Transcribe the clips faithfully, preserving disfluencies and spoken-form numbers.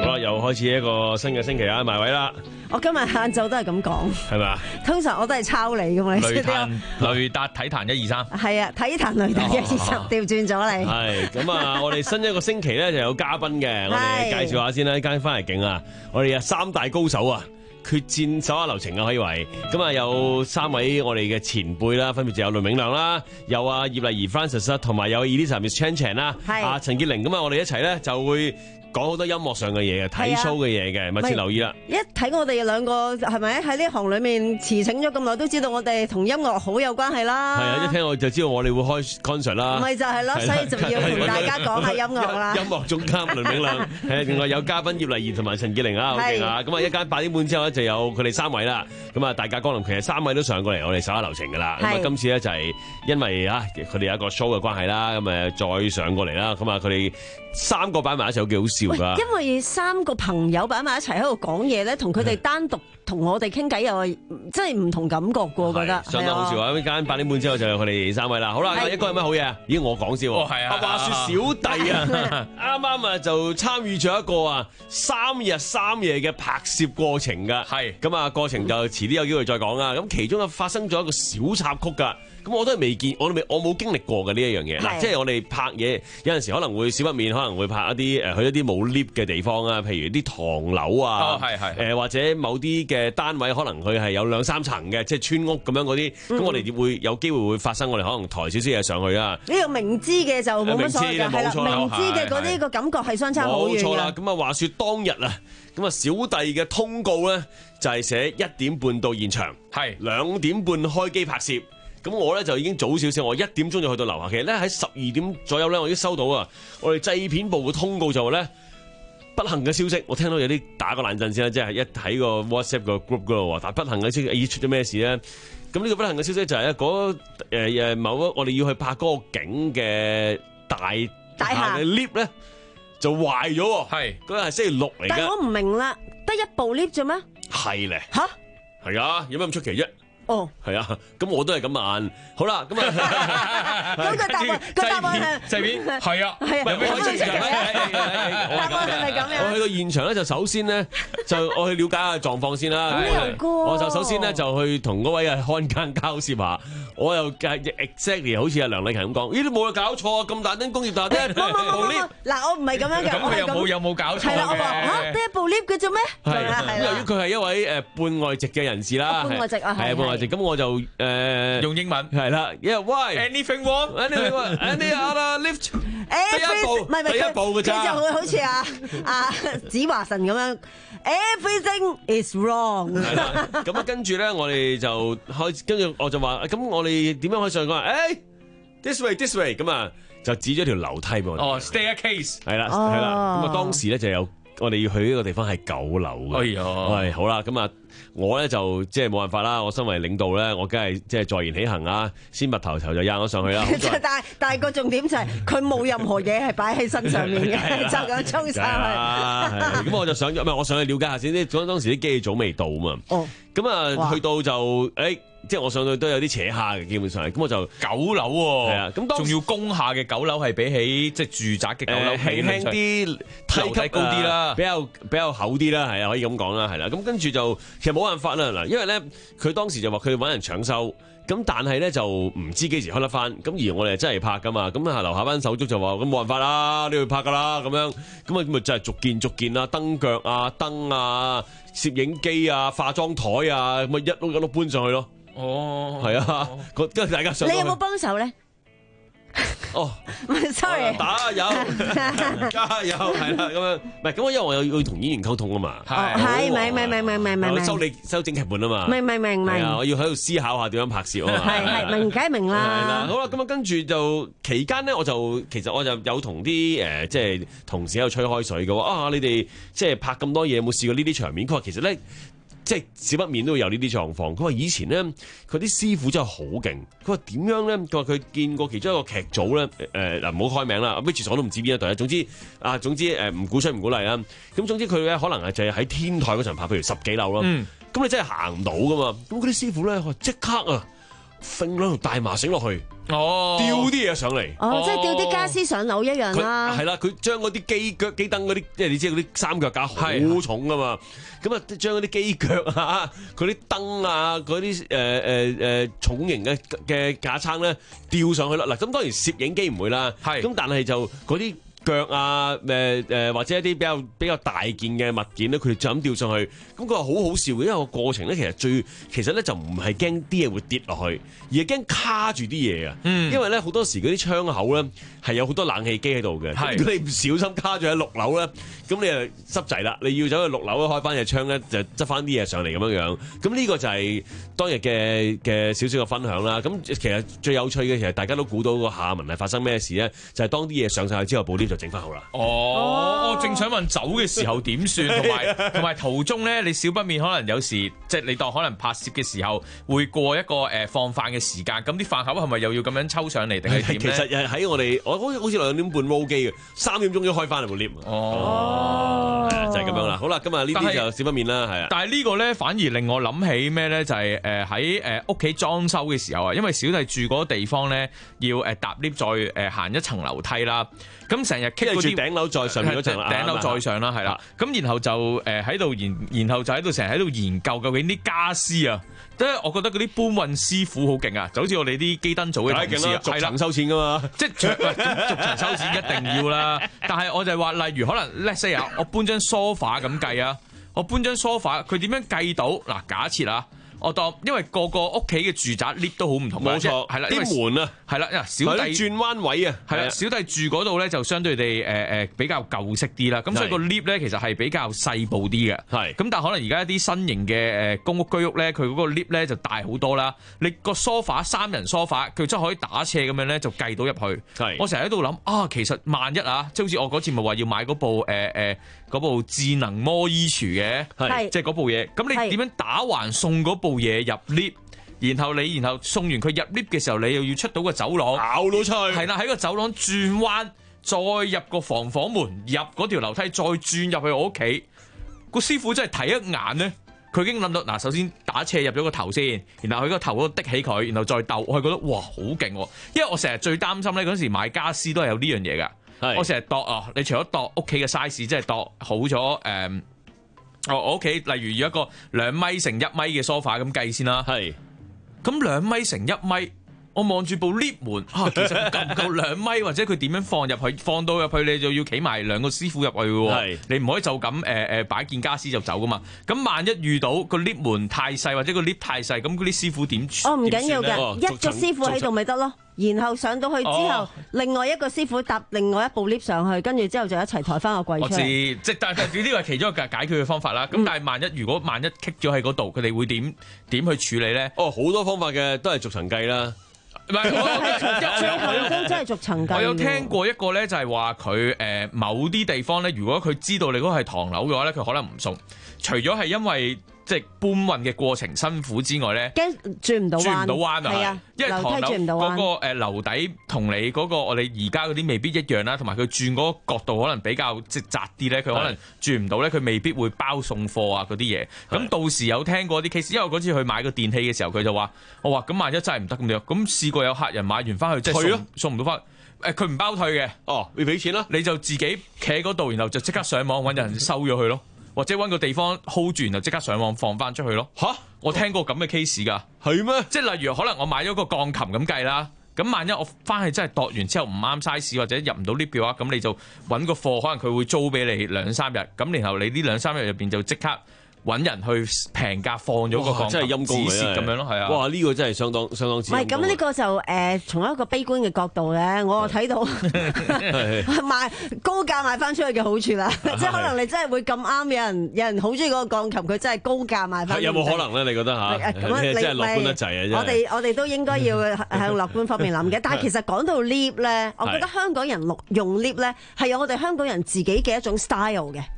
好啦，又開始一個新嘅星期啊，埋位啦。 我今日晏晝都係咁講， 係咪？通常我都係抄你噶嘛，你知唔知啊？ 雷達體壇一二三， 係啊，體壇雷達一二三，調轉咗你。 係咁啊！我哋新一個星期咧就有嘉賓嘅，我哋介紹下先啦。呢間翻嚟勁啊！我哋有三大高手啊，決戰手下留情啊，可以為咁啊！有三位我哋嘅前輩啦，分別就有倫永亮啦，有啊葉麗儀 Francis 啦，同埋有 Elisa Miss Chan Chan 啦，啊陳潔靈咁啊！我哋一齊咧就會講好多音樂上嘅嘢嘅，睇 show 嘅嘢嘅，密切留意啦。 一睇我哋兩個係咪喺呢行裏面馳騁咗咁耐，都知道我哋同音樂好有關係啦。 係啊，一聽我就知道我哋會開 concert 啦。 咪就係咯，所以就要同大家講下音樂啦。 音樂總監倫永亮，係另外有嘉賓葉麗儀同埋陳潔靈啊，好勁啊！咁啊，一間八點半之後咧就有佢哋三位啦。咁啊，大駕光臨，其實三位都上過嚟，我哋手下留情噶啦。咁啊，今次咧就係因為啊，佢哋有一個 show 嘅關係啦，咁誒再上過嚟啦。咁啊，佢哋三個擺埋一齊，好幾好笑噶。 因為三個朋友擺埋一齊喺度講嘢咧，同佢哋單獨同我哋傾偈又係真係唔同感覺噶，我覺得相當好笑啊！一間八點半之後就有佢哋三位啦。好啦，一個有咩好嘢啊？咦，我講先喎。 係啊。 話說小弟啊，啱啱啊就參與咗一個啊三日三夜嘅拍攝過程噶。 係。咁啊，過程就遲啲有機會再講啦。咁其中啊發生咗一個小插曲噶。咁我都係未見，我都未，我冇經歷過嘅呢一樣嘢。嗱，即係我哋拍嘢有陣時可能會少不免，可能會拍一啲誒去一啲冇 lift 嘅地方啊，譬如啲唐樓啊， 哦係係誒或者某啲嘅單位可能佢係有兩三層嘅，即係村屋咁樣嗰啲。咁、嗯、我哋會有機會會發生，我哋可能抬少少嘢上去啊。 呢個明知嘅就冇乜所謂㗎，係啦，明知嘅嗰啲個感覺係相差好遠㗎。冇錯啦。 咁啊話說當日啊，咁啊小弟嘅通告咧就係寫一點半到現場，係兩點半開機拍攝。咁我咧就已經早少少，我一點鐘就去到樓下。其實咧喺十二點左右咧，我已經收到啊，我哋製片部嘅通告就話咧不幸嘅消息，我聽到有啲打個冷震先啦，即係一睇個 WhatsApp 個 group 嗰度話，但不幸嘅消息，咦出咗咩事咧？咁呢個不幸嘅消息就係咧嗰誒誒某一我哋要去拍嗰個景嘅大大廈嘅 lift 咧就壞咗喎，係嗰日係星期六嚟㗎。 但係我唔明啦，得一部 lift 啫咩？ 係咧吓？ 係啊，有咩咁出奇啫？ 哦， 係啊，咁我都係咁問。好啦，咁啊， 咁個答案個答案係製片係啊， 係啊， 我去現場答案係咪咁樣？ 我去到現場咧，就首先咧就我去了解下狀況先啦。我就首先咧就去同嗰位啊看更交涉下，我又 exactly 好似阿梁麗勤咁講，咦都冇搞錯啊，咁大燈工業大廳， 冇冇冇冇，嗱我唔係咁樣嘅。 咁佢有冇有冇搞錯嘅？ 係啦，我話嚇得一部 lift 嘅啫咩？ 係啦，咁由於佢係一位誒半外籍嘅人士啦， 半外籍啊， 係半外籍，咁我就誒用英文係啦，yeah why？Anything wrong？Anything wrong？Any other lift？ 第一部，唔係第一部嘅咋？ 佢就會好似阿阿子華神咁樣 ，everything is wrong。 係啦，咁啊跟住咧，我哋就開始，跟住我就話，咁我哋點樣可以上去？佢話，誒，this way，this way，咁啊就指咗條樓梯俾我哋。 哦 ，staircase。 係啦，係啦，咁啊當時咧就有我哋要去呢個地方係九樓嘅。 哎呀， 係好啦，咁啊。我咧就即係冇辦法啦，我身為領導咧，我梗係即係坐言起行啊，先拔頭頭就壓咗上去啦。 但係但係個重點就係佢冇任何嘢係擺喺身上面嘅，就咁衝上去。咁我就上咗，唔係我上去了解下先。啲當時啲機器組未到啊嘛。哦。咁啊，去到就誒，即係我上去都有啲扯蝦嘅，基本上係。咁我就九樓喎。係啊。咁當仲要工廈嘅九樓係比起即係住宅嘅九樓輕輕啲，梯級高啲啦，比較比較厚啲啦，係啊，可以咁講啦，係啦。咁跟住就其實冇辦法啦，嗱，因為咧佢當時就話佢揾人搶修，咁但係咧就唔知幾時開得翻，咁而我哋真係拍噶嘛，咁啊樓下班手足就話咁冇辦法啦，你要拍噶啦，咁樣，咁啊咁啊就係逐件逐件啊，燈腳啊、燈啊、攝影機啊、化妝台啊，咁啊一碌一碌搬上去咯。哦，係啊，跟住大家上。 你有冇幫手咧？ 哦 ，sorry， 打油，加油，係啦，咁樣，唔係咁，因為我有要同演員溝通啊嘛， 係，明明明明明明， 收你收整劇本啊嘛， 明明明明， 我要喺度思考下點樣拍攝啊嘛， 係係明解明啦， 係啦，好啦，咁啊跟住就期間咧，我就其實我就有同啲誒即係同事喺度吹開水嘅話，啊你哋即係拍咁多嘢，有冇試過呢啲場面？佢話其實咧。即係少不免都會有呢啲狀況。佢話以前咧，佢啲師傅真係好勁。佢話點樣咧？佢話佢見過其中一個劇組咧，誒嗱唔好開名啦，which 我都唔知邊一隊啦。總之啊，總之誒唔鼓吹唔鼓勵啦。咁總之佢咧可能係就係喺天台嗰層拍，譬如十幾樓咯。咁、嗯、你真係行唔到噶嘛？咁嗰啲師傅咧，即刻啊揈兩條大麻繩落去， 哦， 吊啲嘢上嚟。 哦，即係吊啲家私上樓一樣啦。 係啦，佢將嗰啲機腳機燈嗰啲，即係你知嗰啲三腳架好重噶嘛，咁啊將嗰啲機腳啊、嗰啲燈啊、嗰啲誒誒誒重型嘅嘅架撐咧吊上去啦。嗱，咁當然攝影機唔會啦，咁但係就嗰啲腳啊，誒誒或者一啲比較比較大件嘅物件咧，佢哋就咁吊上去，咁佢話好好笑嘅，因為個過程咧其實最其實咧就唔係驚啲嘢會跌落去，而係驚卡住啲嘢啊。嗯、因為咧好多時嗰啲窗口咧係有好多冷氣機喺度嘅，如果你唔小心卡住喺六樓咧，咁你就濕滯啦。你要走去六樓開翻隻窗咧，就執翻啲嘢上嚟咁樣樣。咁呢個就係當日嘅嘅少少嘅分享啦。咁其實最有趣嘅，其實大家都估到個下文係發生咩事咧，就係、是、當啲嘢上晒去之後，部 lift 就整翻好啦。 哦，我正想問走嘅時候點算，同埋同埋途中咧，你少不免可能有時即係你當可能拍攝嘅時候會過一個誒放飯嘅時間，咁啲飯盒係咪又要咁樣抽上嚟定係點咧？其實喺我哋我好似好似兩點半 roll 機嘅，三點鐘都開翻嚟部 lift。 哦， 係啊，就係咁樣啦。好啦，今日呢啲就少不免啦，係啊。 但係呢個咧反而令我諗起咩咧？就係誒喺誒屋企裝修嘅時候啊，因為小弟住嗰個地方咧要誒搭 lift 再誒行一層樓梯啦。咁成日棘嗰啲頂樓再上嗰層， 頂樓再上啦，係啦。咁然後就誒喺度研，然後就喺度成日喺度研究究竟啲家私啊。即係我覺得嗰啲搬運師傅好勁啊，就好似我哋啲機燈組嘅同事啊， 逐層收錢噶嘛。 即係逐層收錢一定要啦。但係我就係話，例如可能 let's say 啊，我搬張 sofa 咁計啊，我搬張 sofa，佢點樣計到？嗱，假設啊。我當因為個個屋企嘅住宅 lift 都好唔同， 冇錯， 係啦， 啲門啊， 係啦，小弟轉彎位啊， 係啦，小弟住嗰度咧就相對地誒誒比較舊式啲啦，咁所以個 lift 咧其實係比較細部啲嘅，係，咁但係可能而家一啲新型嘅誒公屋居屋咧，佢嗰個 lift 咧就大好多啦，你個 sofa 三人 sofa 佢真係可以打斜咁樣咧就計到入去，係，我成日喺度諗啊，其實萬一啊，即係好似我嗰次咪話要買嗰部誒誒嗰部智能摩衣櫥嘅，係，即係嗰部嘢，咁你點樣打橫送嗰部嘢入 lift， 然後你然後送完佢入 lift 嘅時候，你又要出到個走廊， 咬到出去， 係啦，喺個走廊轉彎，再入個防火門，入嗰條樓梯，再轉入去我屋企。個師傅真係睇一眼咧，佢已經諗到嗱，首先打斜入咗個頭先，然後喺個頭嗰度的起佢，然後再鬥，我係覺得哇好勁，因為我成日最擔心咧嗰陣時買家私都係有呢樣嘢噶。我成日度啊！你除咗度屋企嘅 size，即係度好咗誒、嗯，我我屋企例如要一個兩米乘一米嘅 sofa 咁計先啦。係，咁兩米乘一米，我望住部 lift 門啊，其實夠唔夠兩米，或者佢點樣放入去？放到入去你就要企埋兩個師傅入去嘅喎。你唔可以就咁誒誒擺件家私就走噶嘛。咁萬一遇到個 lift 門太細或者個 lift 太細，咁嗰啲師傅點？ 哦，唔緊要嘅，一個師傅喺度咪得咯。然後上到去之後，哦、另外一個師傅搭另外一部 lift 上去，跟住之後就一齊抬翻個櫃出嚟。我知， 即係但係呢個係其中一個解決嘅方法啦。咁、嗯、但係萬一如果萬一棘咗喺嗰度，佢哋會點點去處理咧？ 哦，好多方法嘅，都係逐層計啦。 唔係，我真真係逐層計。 我有聽過一個咧，就係話佢誒某啲地方咧，如果佢知道你嗰個係唐樓嘅話咧，佢可能唔送。除咗係因為即係搬運嘅過程辛苦之外咧， 驚轉唔到彎， 轉唔到彎啊！ 係啊， 因為唐樓嗰個誒樓底同你嗰個我哋而家嗰啲未必一樣啦，同埋佢轉嗰個角度可能比較即係窄啲咧，佢可能轉唔到咧，佢未必會包送貨啊嗰啲嘢。咁到時有聽過啲 case，因為嗰次去買個電器嘅時候，佢就話：我話咁萬一真係唔得咁樣，咁試過有客人買完翻去即係送送唔到翻，誒佢唔包退嘅，哦要俾錢啦，你就自己企喺嗰度，然後就即刻上網揾人收咗佢咯。或者揾個地方 hold 住，然後即刻上網放翻出去咯。吓？我聽過咁嘅 case 㗎。係咩？即係例如可能我買咗個鋼琴咁計啦，咁萬一我翻去真係度完之後唔啱 size 或者入唔到 lift 嘅話，咁你就揾個貨，可能佢會租俾你兩三日，咁然後你呢兩三日入邊就即刻揾人去平價放咗個鋼琴， 真係陰功咁樣咯，係啊！ 哇，呢、這個真係相當相當之。唔係咁呢個就誒、呃，從一個悲觀嘅角度咧，我睇到賣高價賣翻出去嘅好處啦，即係可能你真係會咁啱，有人有人好中意嗰個鋼琴，佢真係高價賣翻。 有冇可能咧？你覺得嚇？咁你真係樂觀得滯啊！ 我哋我哋都應該要向樂觀方面諗嘅。但係其實講到 lift 咧，我覺得香港人用 lift 咧係有我哋香港人自己嘅一種 style 嘅。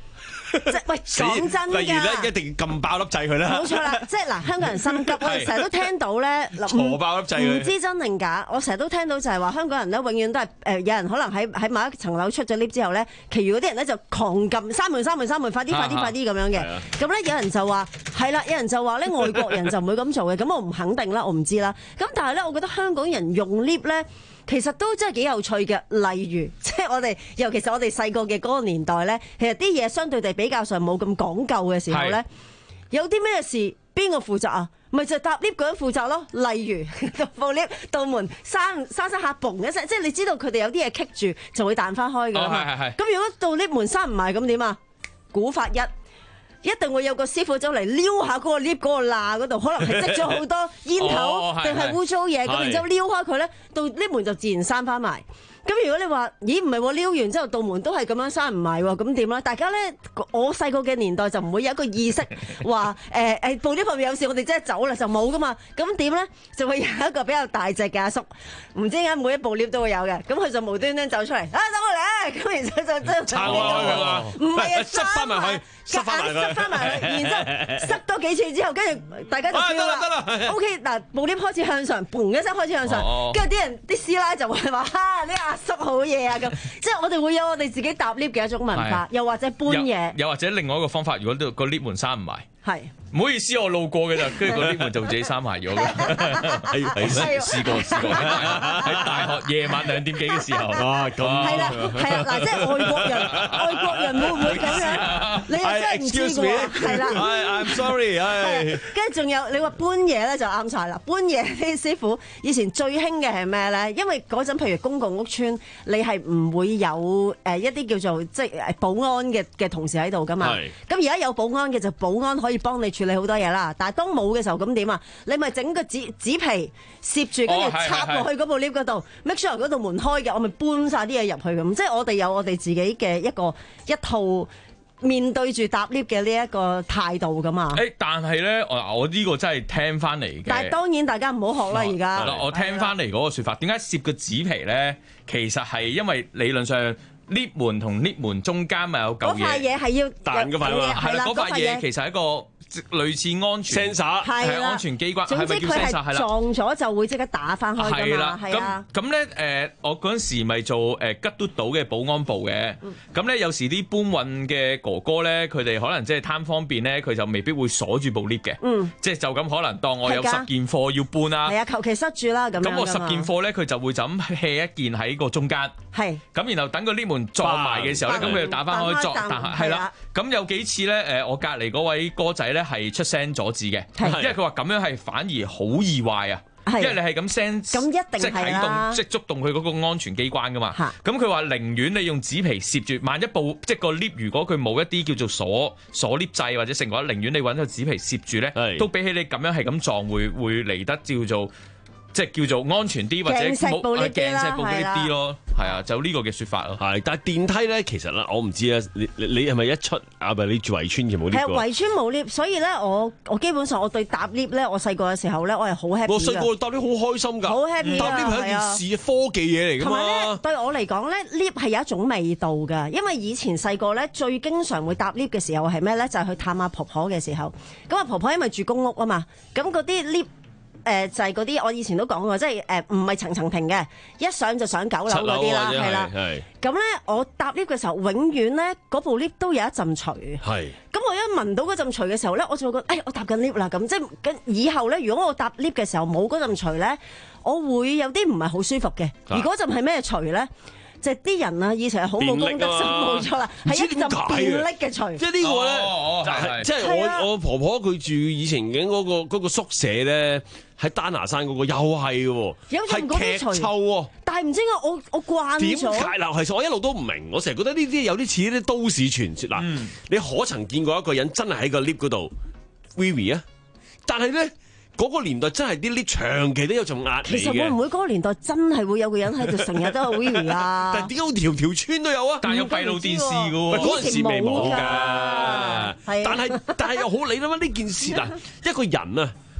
即係喂，講真㗎， 例如咧，一定要撳爆粒掣佢啦。 冇錯啦，即係嗱，香港人心急，我哋成日都聽到咧， 坐爆粒掣佢唔知真定假。我成日都聽到就係話香港人咧，永遠都係誒，有人可能喺喺某一層樓出咗 lift 之後咧，其餘嗰啲人咧就狂撳閂門、閂門、閂門，快啲、快啲、快啲咁樣嘅。咁咧有人就話係啦，有人就話咧外國人就唔會咁做嘅。咁我唔肯定啦，我唔知啦。咁但係咧，我覺得香港人用 lift 咧，其實都真係幾有趣嘅。例如，即係我哋，尤其是我哋細個嘅嗰個年代咧，其實啲嘢相對地比較上冇咁講究嘅時候咧，有啲咩事邊個負責啊？咪就係搭 lift 嗰人負責咯。例如部 lift 道門閂閂閂下嘣一聲，即係你知道佢哋有啲嘢棘住，就會彈翻開㗎嘛。咁如果到 lift 門閂唔埋，咁點啊？古法一。一定會有個師傅走嚟撩下嗰個 lift 嗰個罅嗰度，可能係積咗好多煙頭，定係污糟嘢，咁然之後撩開佢咧，到 lift 門就自然閂翻埋。咁如果你話，咦唔係喎，撩完之後道門都係咁樣閂唔埋喎，咁點咧？大家咧，我細個嘅年代就唔會有一個意識話誒誒，部 lift 後面有事，我哋即係走啦，就冇噶嘛。咁點咧？就會有一個比較大隻嘅阿叔，唔知點解每一部 lift 都會有嘅。咁佢就無端端走出嚟，啊等我嚟！咁然之後就即係撐開佢嘛， 唔係啊， 塞翻埋去，塞翻埋佢， 塞翻埋去，然之後塞多幾次之後，跟住大家就叫啦。得啦得啦 OK 嗱，部 lift 開始向上，嘣一聲開始向上，跟住啲人啲師奶就會話：哈呢阿叔好嘢啊！咁即係我哋會有我哋自己搭 lift 嘅一種文化，又或者搬嘢， 又或者另外一個方法，如果個 lift 門閂唔埋， 係唔好意思，我路過嘅咋，跟住個 lift 門就自己閂埋咗嘅。係係試過試過喺大學夜晚兩點幾嘅時候， 哇咁係啦係啦嗱，即係外國人外國人會唔會咁樣？你又真係唔知喎，係啦。 I'm sorry，係。 跟住仲有你話搬嘢咧就啱晒啦，搬嘢啲師傅以前最興嘅係咩咧？因為嗰陣譬如公共屋邨，你係唔會有誒一啲叫做即係保安嘅嘅同事喺度噶嘛。咁而家有保安嘅就保安可以幫你處理好多嘢啦。但係當冇嘅時候咁點啊？你咪整個紙紙皮攝住，跟住插落去嗰部 lift 嗰度 ，make sure 嗰度門開嘅，我咪搬晒啲嘢入去咁。即係我哋有我哋自己嘅一個一套面對住搭 lift 嘅呢一個態度噶嘛。 誒，但係咧，我我呢個真係聽翻嚟嘅。 但係當然大家唔好學啦，而家。 嗱，我聽翻嚟嗰個説法，點解攝個紙皮咧？其實係因為理論上 lift 門同 lift 門中間咪有嚿嘢。嗰塊嘢係要彈嗰塊嘛。 係啦，嗰塊嘢其實係一個類似安全 sensor 係安全機關，係咪叫 sensor？係啦， 撞咗就會即刻打翻開㗎嘛。係啦， 咁咁咧誒，我嗰陣時咪做誒吉嘟島嘅保安部嘅，咁咧有時啲搬運嘅哥哥咧，佢哋可能即係貪方便咧，佢就未必會鎖住部 lift 嘅，嗯，即係就咁可能當我有十件貨要搬啦， 係啊，求其塞住啦咁。 咁我十件貨咧，佢就會就咁 hea 一件喺個中間，係，咁然後等個 lift 門撞埋嘅時候咧，咁佢就打翻開撞，但係係啦，咁有幾次咧誒，我隔離嗰位哥仔咧係出聲阻止嘅，因為佢話咁樣係反而好易壞啊，因為你係咁聲， 咁一定即係啟動，即係觸動佢嗰個安全機關噶嘛。咁佢話寧願你用紙皮攝住，萬一部即係個 lift 如果佢冇一啲叫做鎖鎖 lift 掣或者成嘅話，寧願你揾個紙皮攝住咧，都比起你咁樣係咁撞會會嚟得叫做。即係叫做安全啲或者冇鏡石布呢啲咯，係啊，就呢個嘅説法咯。 係，但係電梯咧，其實咧，我唔知啊。你你你係咪一出啊？咪你住圍村就冇 lift？係圍村冇 lift，所以咧，我我基本上我對搭 lift 咧，我細個嘅時候咧，我係好 happy。 我細個搭 lift 好開心㗎， 好 happy。 搭 lift 係一件事，科技嘢嚟㗎嘛。同埋咧， 對我嚟講咧 ，lift 係有一種味道㗎，因為以前細個咧最經常會搭 lift 嘅時候係咩咧？就係去探下婆婆嘅時候。咁啊，婆婆因為住公屋啊嘛，咁嗰啲 lift。誒、呃、就係嗰啲，我以前都講過，即係誒唔係層層平嘅，一上就上九樓嗰啲啦，係啦。咁咧，我搭 lift 嘅時候，永遠咧嗰部 lift 都有一陣除。係。咁我一聞到嗰陣除嘅時候咧，我就會覺得，誒、哎、我搭緊 lift 啦，咁即係咁以後咧，如果我搭 lift 嘅時候冇嗰陣除咧，我會有啲唔係好舒服嘅。而嗰陣係咩除咧？就係啲人啊，以前係好冇公德心，冇錯啦，係一陣便溺嘅除。 即係呢個咧，即係我我婆婆佢住以前嘅嗰個嗰個宿舍咧，喺丹拿山嗰個又係嘅，係劇臭喎。 但係唔知點解我我慣咗。點解嗱？其實我一路都唔明，我成日覺得呢啲有啲似啲都市傳說嗱。你可曾見過一個人真係喺個 lift 嗰度 wee 啊？但係咧。嗰個年代真係啲 lift 長期都有種壓力嘅。 其實會唔會嗰個年代真係會有個人喺度成日都係 wee 啊？ 但係點解條條村都有啊？ 但係有閉路電視嘅喎。 嗰陣時未冇㗎。但係但係又好理啦嘛呢件事嗱，一個人啊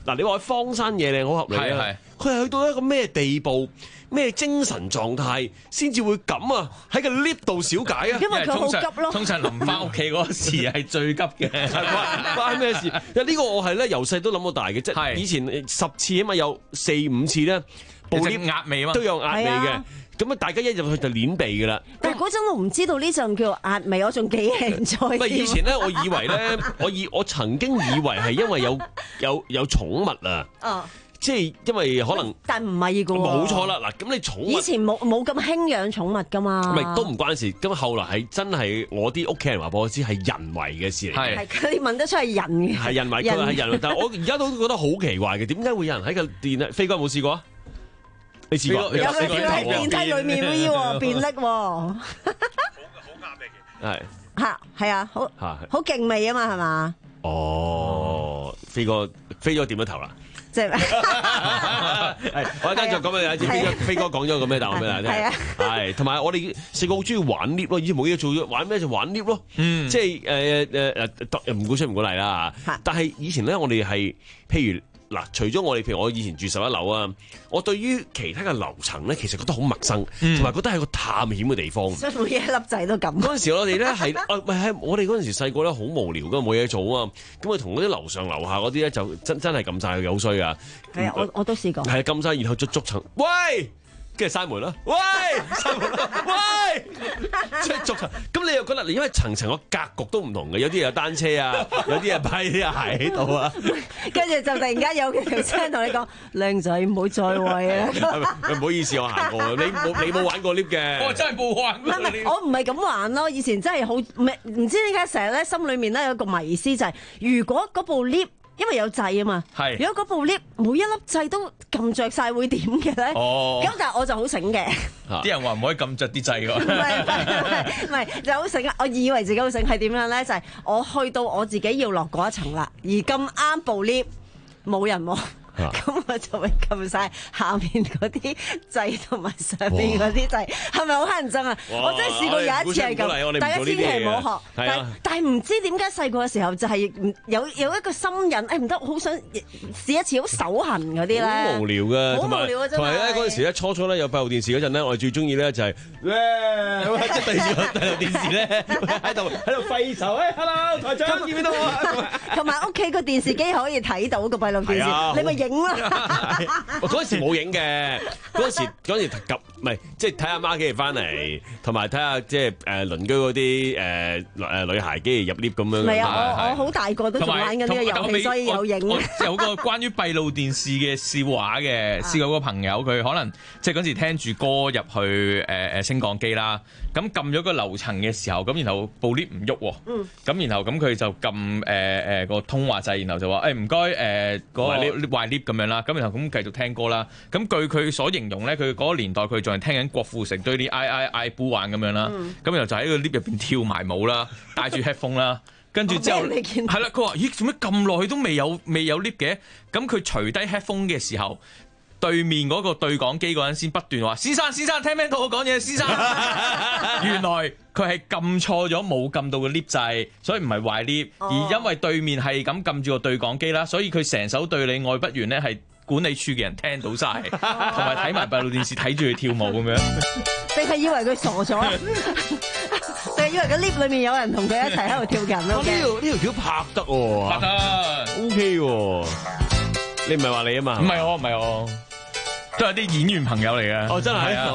嗱，你話荒山野嶺好合理啊，佢係去到一個咩地步？咩精神狀態先至會咁啊？喺個 lift 度小解啊！ 因為佢好急咯。 通常臨翻屋企嗰時係最急嘅， 關咩事？呢個我係咧由細都諗到大嘅，即係以前十次起碼有四五次咧，部 lift 壓尾嘛， 都有壓尾嘅。咁啊，大家一入去就攣鼻噶啦。 但係嗰陣我唔知道呢陣叫壓尾，我仲幾興趣。 唔係以前咧，我以為咧，我以我曾經以為係因為有有有寵物啊。哦。即係因為可能， 但唔係噶喎。冇錯啦，嗱，咁你寵物以前冇冇咁興養寵物噶嘛？ 唔係都唔關事。咁後來係真係我啲屋企人話俾我知係人為嘅事嚟嘅。 係佢哋問得出係人嘅。係人為，佢係人為。但係我而家都覺得好奇怪嘅，點解會有人喺個電啊？飛哥有冇試過啊？你試過？ 有佢跳喺電梯裏面喎，便溺喎。好好啱嘅，係嚇係啊，好好勁味啊嘛，係嘛？ 哦，飛哥飛咗點咗頭啦。即係，我一陣再講俾你聽。飛哥飛哥講咗個咩答案俾大家聽？係，同埋我哋細個好中意玩 lift 咯，以前冇嘢做咗，玩咩就玩 lift 咯。嗯，即係誒誒誒，唔鼓吹唔鼓勵啦嚇。但係以前咧，我哋係譬如。嗱，除咗我哋，譬如我以前住十一樓啊，我對於其他嘅樓層咧，其實覺得好陌生，同埋覺得係個探險嘅地方。 所以每一粒仔都咁。嗰陣時我哋咧係，啊唔係，我哋嗰陣時細個咧好無聊噶，冇嘢做啊嘛，咁啊同嗰啲樓上樓下嗰啲咧就真真係撳晒佢，好衰啊！ 係啊，我我都試過。 係撳晒，然後捉捉層，喂！跟住閂門啦，喂，閂門啦，喂，即係逐層。咁你又覺得，因為層層個格局都唔同嘅，有啲有單車啊，有啲係擺啲鞋喺度啊。 跟住就突然間有條聲同你講：靚仔唔好再喂啊！ 唔好意思，我行過，你冇你冇玩過 lift 嘅。 我真係冇玩過。 唔係，我唔係咁玩咯。以前真係好唔唔知點解成日咧心裏面咧有個迷思就係，如果嗰部 lift。因為有掣啊嘛，如果嗰部 lift 每一粒掣都撳着晒會點嘅咧？哦，咁但係我就好醒嘅。 啲人話唔可以撳着啲掣㗎。 唔係唔係唔係，就好醒啊！我以為自己好醒係點樣咧？就係、是、我去到我自己要落嗰一層啦，而咁啱部 lift 冇人喎。咁我就會撳晒下面嗰啲掣同埋上面嗰啲掣，係咪好乞人憎啊？我真係試過有一次係咁，大家千祈唔好學。但係但係唔知點解細個嘅時候就係有有一個心癮，誒唔得，好想試一次好手痕嗰啲咧。 好無聊㗎， 好無聊啊！真係。同埋咧嗰陣時咧，初初咧有閉路電視嗰陣咧，我哋最中意咧就係咧，即係對住個閉路電視咧喺度喺度揮手，誒 hello 台長見唔見到我？ 同埋屋企個電視機可以睇到個閉路電視，你咪影啦。 嗰陣時冇影嘅，嗰陣時嗰陣時及唔係即係睇阿媽幾時翻嚟，同埋睇下即係誒鄰居嗰啲誒誒女孩幾時入 lift 咁樣。唔係啊，我我好大個都仲玩緊呢個遊戲，所以有影。 有個關於閉路電視嘅笑話嘅，試過個朋友佢可能即係嗰時聽住歌入去誒誒升降機啦，咁撳咗個樓層嘅時候，咁然後部 lift 唔喐喎，咁然後咁佢就撳誒誒個通話掣，然後就話誒唔該誒嗰壞 lift 咁樣啦，咁然後咁繼續聽歌啦。咁據佢所形容咧，佢嗰個年代佢仲係聽緊郭富城對啲嗌嗌嗌呼玩咁樣啦。咁然後就喺個 lift 入邊跳埋舞啦，戴住 headphone 啦，跟住之後係啦，佢話咦做咩咁耐都未有未有 lift 嘅？咁佢除低 headphone 嘅時候，對面嗰個對講機嗰人先不斷話：先生先生，聽唔聽到我講嘢？先生，原來佢係撳錯咗，冇撳到個 lift 掣，所以唔係壞 lift，而因為對面係咁撳住個對講機啦，所以佢成首對你愛不完咧係管理處嘅人聽到晒，同埋睇埋閉路電視睇住佢跳舞咁樣。 定係以為佢傻咗？定係以為個 lift 裏面有人同佢一齊喺度跳緊咯？ 呢條呢條橋拍得喎， 拍得 OK 喎。你唔係話你啊嘛？ 唔係我，唔係我，都係啲演員朋友嚟嘅。 哦，真係啊！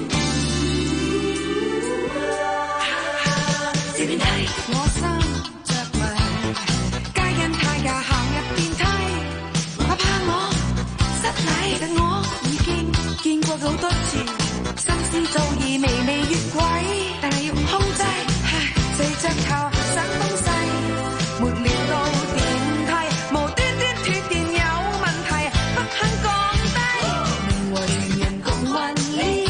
小電梯，我心着迷，皆因太架行入電梯，我怕我失禮，但我已經見過好多次，心思早已微微越軌，但係要控制，四隻頭想東西，沒料到電梯無端端斷電有問題，不肯降低，名為情人共運理，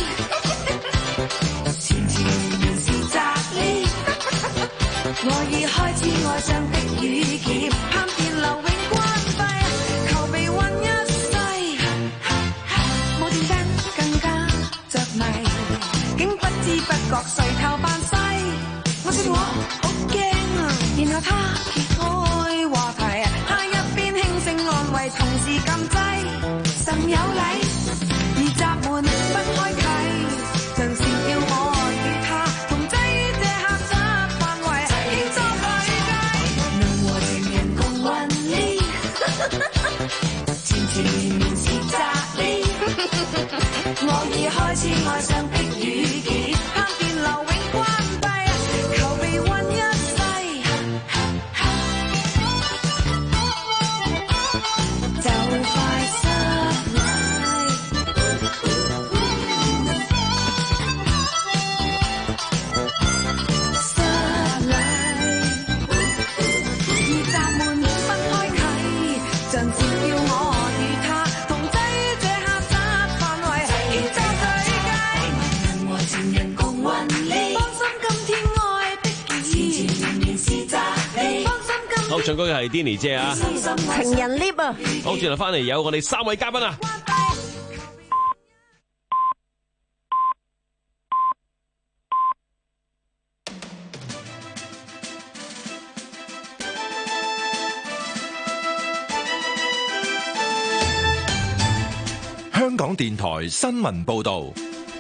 前前原是雜理，我已開始愛上的語劍，盼電流永關閉，求被困一世，冇電燈更加着迷，竟不知不覺垂頭扮西，我說我好驚啊，然後他揭開話題，他一邊輕聲安慰，同時好，唱歌嘅係 Denny 姐啊， 情人 lift 啊， 好，轉頭翻嚟有我哋三位嘉賓啊。 香港電台新聞報道，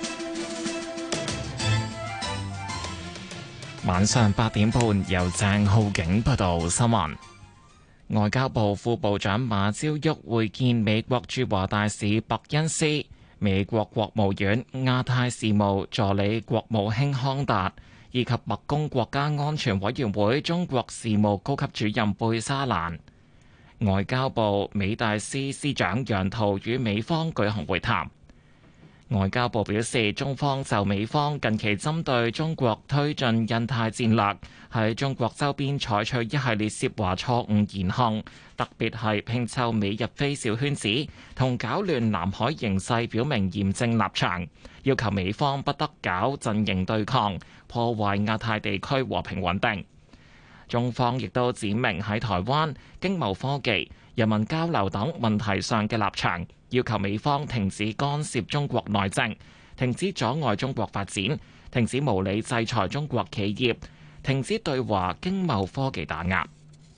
晚上八點半由鄭浩景報道新聞。外交部副部長馬朝旭會見美國駐華大使伯恩斯、美國國務院亞太事務助理國務卿康達以及白宮國家安全委員會中國事務高級主任貝沙蘭。外交部美大司司長楊濤與美方舉行會談。外交部表示，中方就美方近期針對中國推進印太戰略，喺中國周邊採取一系列涉華錯誤言行，特別係拼湊美日菲小圈子同搞亂南海形勢，表明嚴正立場，要求美方不得搞陣營對抗，破壞亞太地區和平穩定。中方亦都指明喺台灣、經貿科技、人民交流等問題上嘅立場，要求美方停止干涉中國內政，停止阻礙中國發展，停止無理制裁中國企業，停止對華經貿科技打壓。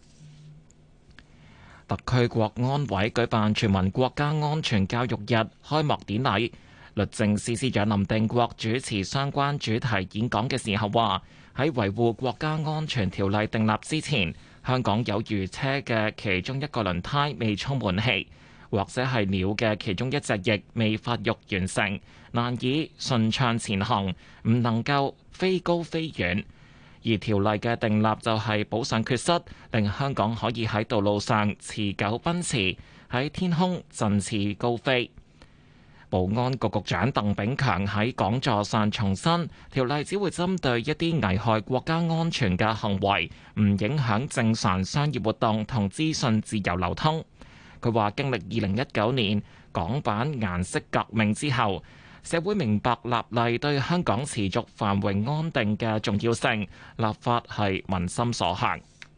特區國安委舉辦全民國家安全教育日開幕典禮，律政司司長林定國主持相關主題演講嘅時候話，喺維護國家安全條例訂立之前，香港有如車嘅其中一個輪胎未充滿氣，或者係鳥嘅其中一隻翼未發育完成，難以順暢前行，唔能夠飛高飛遠。而條例嘅訂立就係補上缺失，令香港可以喺道路上持久奔馳，喺天空振翅高飛。保安局局長鄧炳強喺講座上重申，條例只會針對一啲危害國家安全嘅行為，唔影響正常商業活動同資訊自由流通。佢話經歷二零一九年港版顏色革命之後，社會明白立例對香港持續繁榮安定嘅重要性，立法係民心所向。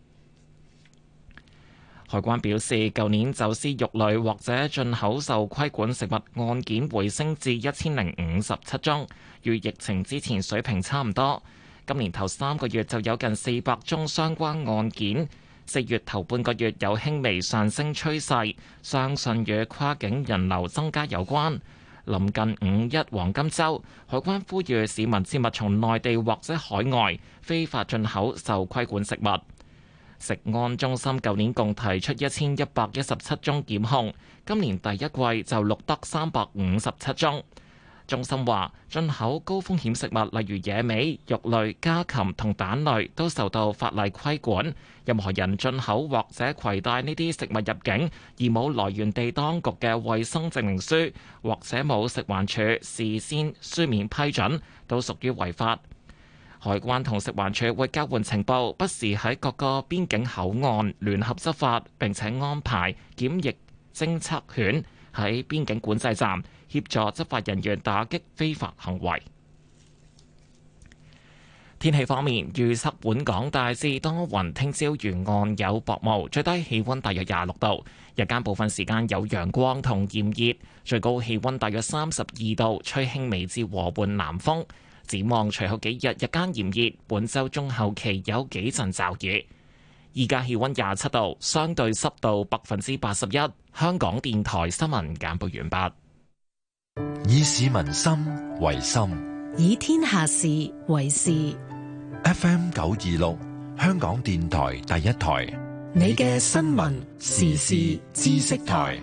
海關表示，舊年走私肉類或者進口受規管食物案件回升至一千零五十七宗，與疫情之前水平差唔多。今年頭三個月就有近四百宗相關案件，四月頭半個月有輕微上升趨勢，相信與跨境人流增加有關。臨近五一黃金週，海關呼籲市民切勿從內地或者海外非法進口受規管食物。食安中心舊年共提出一千一百一十七宗檢控，今年第一季就錄得三百五十七宗。中心話，進口高風險食物，例如野味、肉類、家禽同蛋類，都受到法例規管。任何人進口或者攜帶呢啲食物入境，而冇來源地當局嘅衛生證明書，或者冇食環署事先書面批准，都屬於違法。海關同食環署會交換情報，不時喺各個邊境口岸聯合執法，並且安排檢疫偵測犬喺邊境管制站協助執法人員打擊非法行為。天氣方面，預測本港大致多雲，聽朝沿岸有薄霧，最低氣溫大約廿六度，日間部分時間有陽光同炎熱，最高氣溫大約三十二度，吹輕微至和緩南風。展望隨後幾日日間炎熱，本週中後期有幾陣驟雨。依家氣溫廿七度，相對濕度百分之八十一。香港電台新聞簡報完畢。 以市民心為心， 以天下事為事。 F M 九二六，香港電台第一台， 你嘅新聞時事知識台。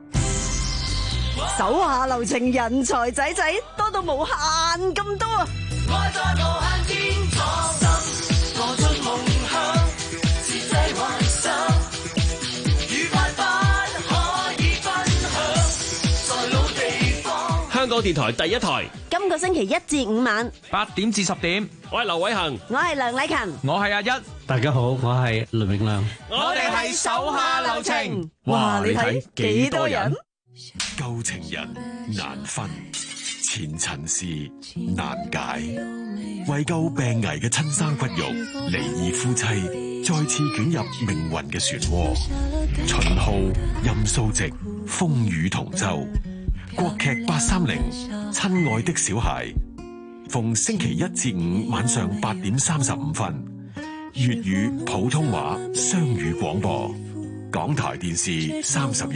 手下留情，人才仔仔多到無限咁多啊！ 愛在無限天堂，我進夢鄉，是這幻想，愉快不可以分享，在老地方。 香港電台第一台， 今個星期一至五晚八點至十點， 我係劉偉恒， 我係梁禮勤， 我係阿一。 大家好，我係倫永亮， 我哋係手下留情。 哇！你睇幾多人？ 舊情人難分，前塵事難解，為救病危嘅親生骨肉，離異夫妻再次捲入命運嘅漩渦。秦昊、任素汐，風雨同舟。國劇八三零，親愛的小孩，逢星期一至五晚上八點三十五分，粵語、普通話雙語廣播，港台電視三十一。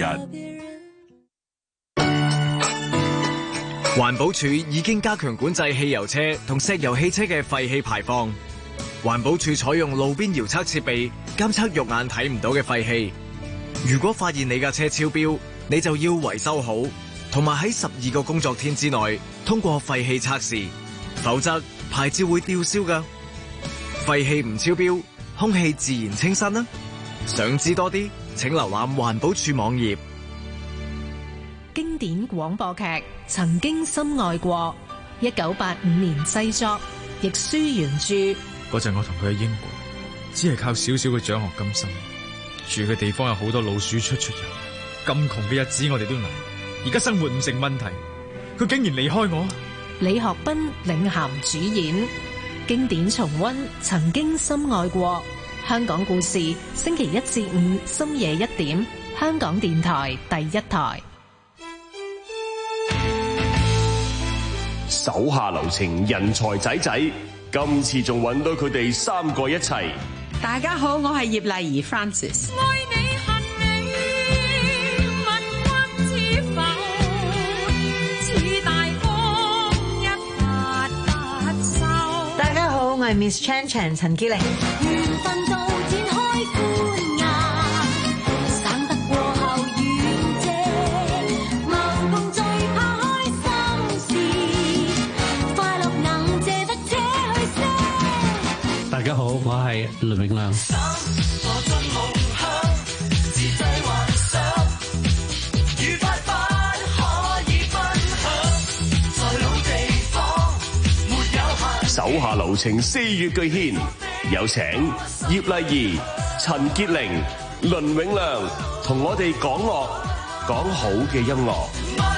環保署已經加強管制汽油車同石油汽車嘅廢氣排放。環保署採用路邊遙測設備監測肉眼睇唔到嘅廢氣。如果發現你架車超標，你就要維修好，同埋喺十二個工作天之內通過廢氣測試，否則牌照會吊銷㗎。廢氣唔超標，空氣自然清新啦。想知多啲，請瀏覽環保署網頁。 經典廣播劇《曾經深愛過》，一九八五年製作，亦舒原著。 嗰陣我同佢喺英國，只係靠少少嘅獎學金生，住嘅地方有好多老鼠出出入，咁窮嘅日子我哋都捱。而家生活唔成問題，佢竟然離開我。 李學斌領銜主演，經典重溫《曾經深愛過》。香港故事，星期一至五深夜一點，香港電台第一台。 手下留情，人才仔仔，今次仲揾到佢哋三個一齊。 大家好，我係葉麗儀 Francis。愛你恨你，問君知否？似大風一發不收。 大家好，我係 Miss Chan Chan 陳潔靈。緣分到展開觀顏，省得過後遠借，盲共最怕開心事，快樂能借得車去些。 大家好，我係倫永亮。 手下留情，四月巨獻，有請葉麗儀、陳潔靈、倫永亮同我哋講樂，講好嘅音樂。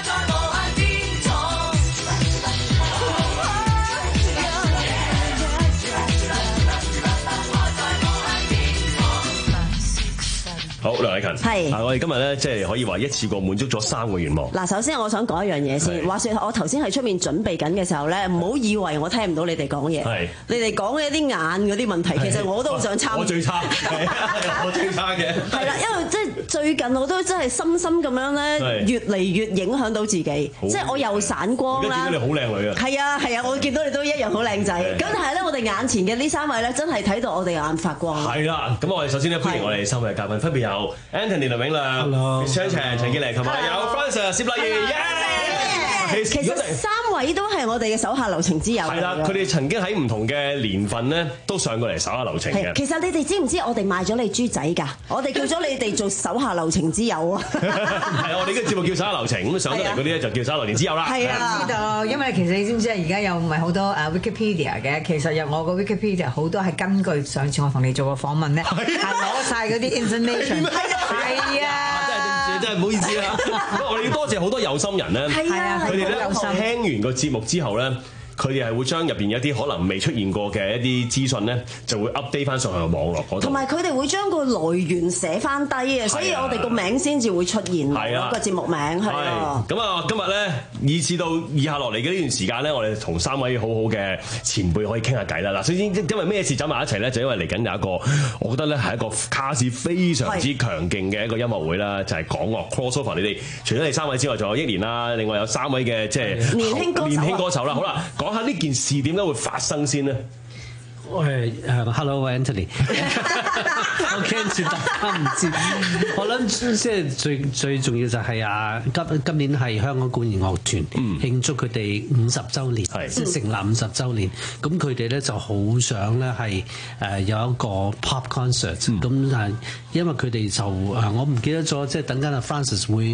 好，梁偉勤，係，嗱，我哋今日咧，即係可以話一次過滿足咗三個願望。 嗱，首先我想講一樣嘢先。話說我頭先喺出面準備緊嘅時候咧，唔好以為我聽唔到你哋講嘢。係，你哋講嘅啲眼嗰啲問題，其實我都好想參與。 我最差，我最差嘅。係啦，因為即係最近我都真係深深咁樣咧，越嚟越影響到自己。即係我又散光啦。 而家見到你好靚女啊！係啊係啊，我見到你都一樣好靚仔。咁但係咧，我哋眼前嘅呢三位咧，真係睇到我哋眼發光。 係啦，咁我哋首先咧歡迎我哋三位嘉賓，分別有 Anthony 倫永亮、Miss Chan Chan 陳潔靈，同埋有 Francis 薛麗儀。 其實三位都係我哋嘅手下留情之友。 係啦，佢哋曾經喺唔同嘅年份咧，都上過嚟手下留情嘅。 其實你哋知唔知我哋賣咗你豬仔㗎？我哋叫咗你哋做手下留情之友啊！係啊，我哋呢個節目叫手下留情，咁上得嚟嗰啲咧就叫手下留情之友啦。 係啊，知道，因為其實你知唔知啊？而家又唔係好多誒 Wikipedia 嘅，其實有我個 Wikipedia 好多係根據上次我同你做個訪問咧，係攞晒嗰啲 information。係啊。 真係唔好意思啦，我哋要多謝好多有心人咧， 係啊， 佢哋咧聽完個節目之後咧，佢哋係會將入邊一啲可能未出現過嘅一啲資訊咧，就會 update 翻上去網絡嗰度。 同埋佢哋會將個來源寫翻低嘅，所以我哋個名先至會出現嗰個節目名係啊。 咁啊，今日咧以至到以下落嚟嘅呢段時間咧，我哋同三位好好嘅前輩可以傾下偈啦。嗱，首先因為咩事走埋一齊咧，就因為嚟緊有一個，我覺得咧係一個卡士非常之強勁嘅一個音樂會啦，就係港樂 crossover。你哋除咗你三位之外，仲有憶蓮啦，另外有三位嘅即係年輕歌手年輕歌手啦。好啦，講下呢件事點解會發生先呢？ 喂誒 ，Hello Anthony，我驚住大家唔知。我諗即係最最重要就係啊，今今年係香港管弦樂團慶祝佢哋五十週年，即係成立五十週年。咁佢哋咧就好想咧係誒有一個 pop concert。咁但係因為佢哋就誒，我唔記得咗，即係等緊阿 Francis 會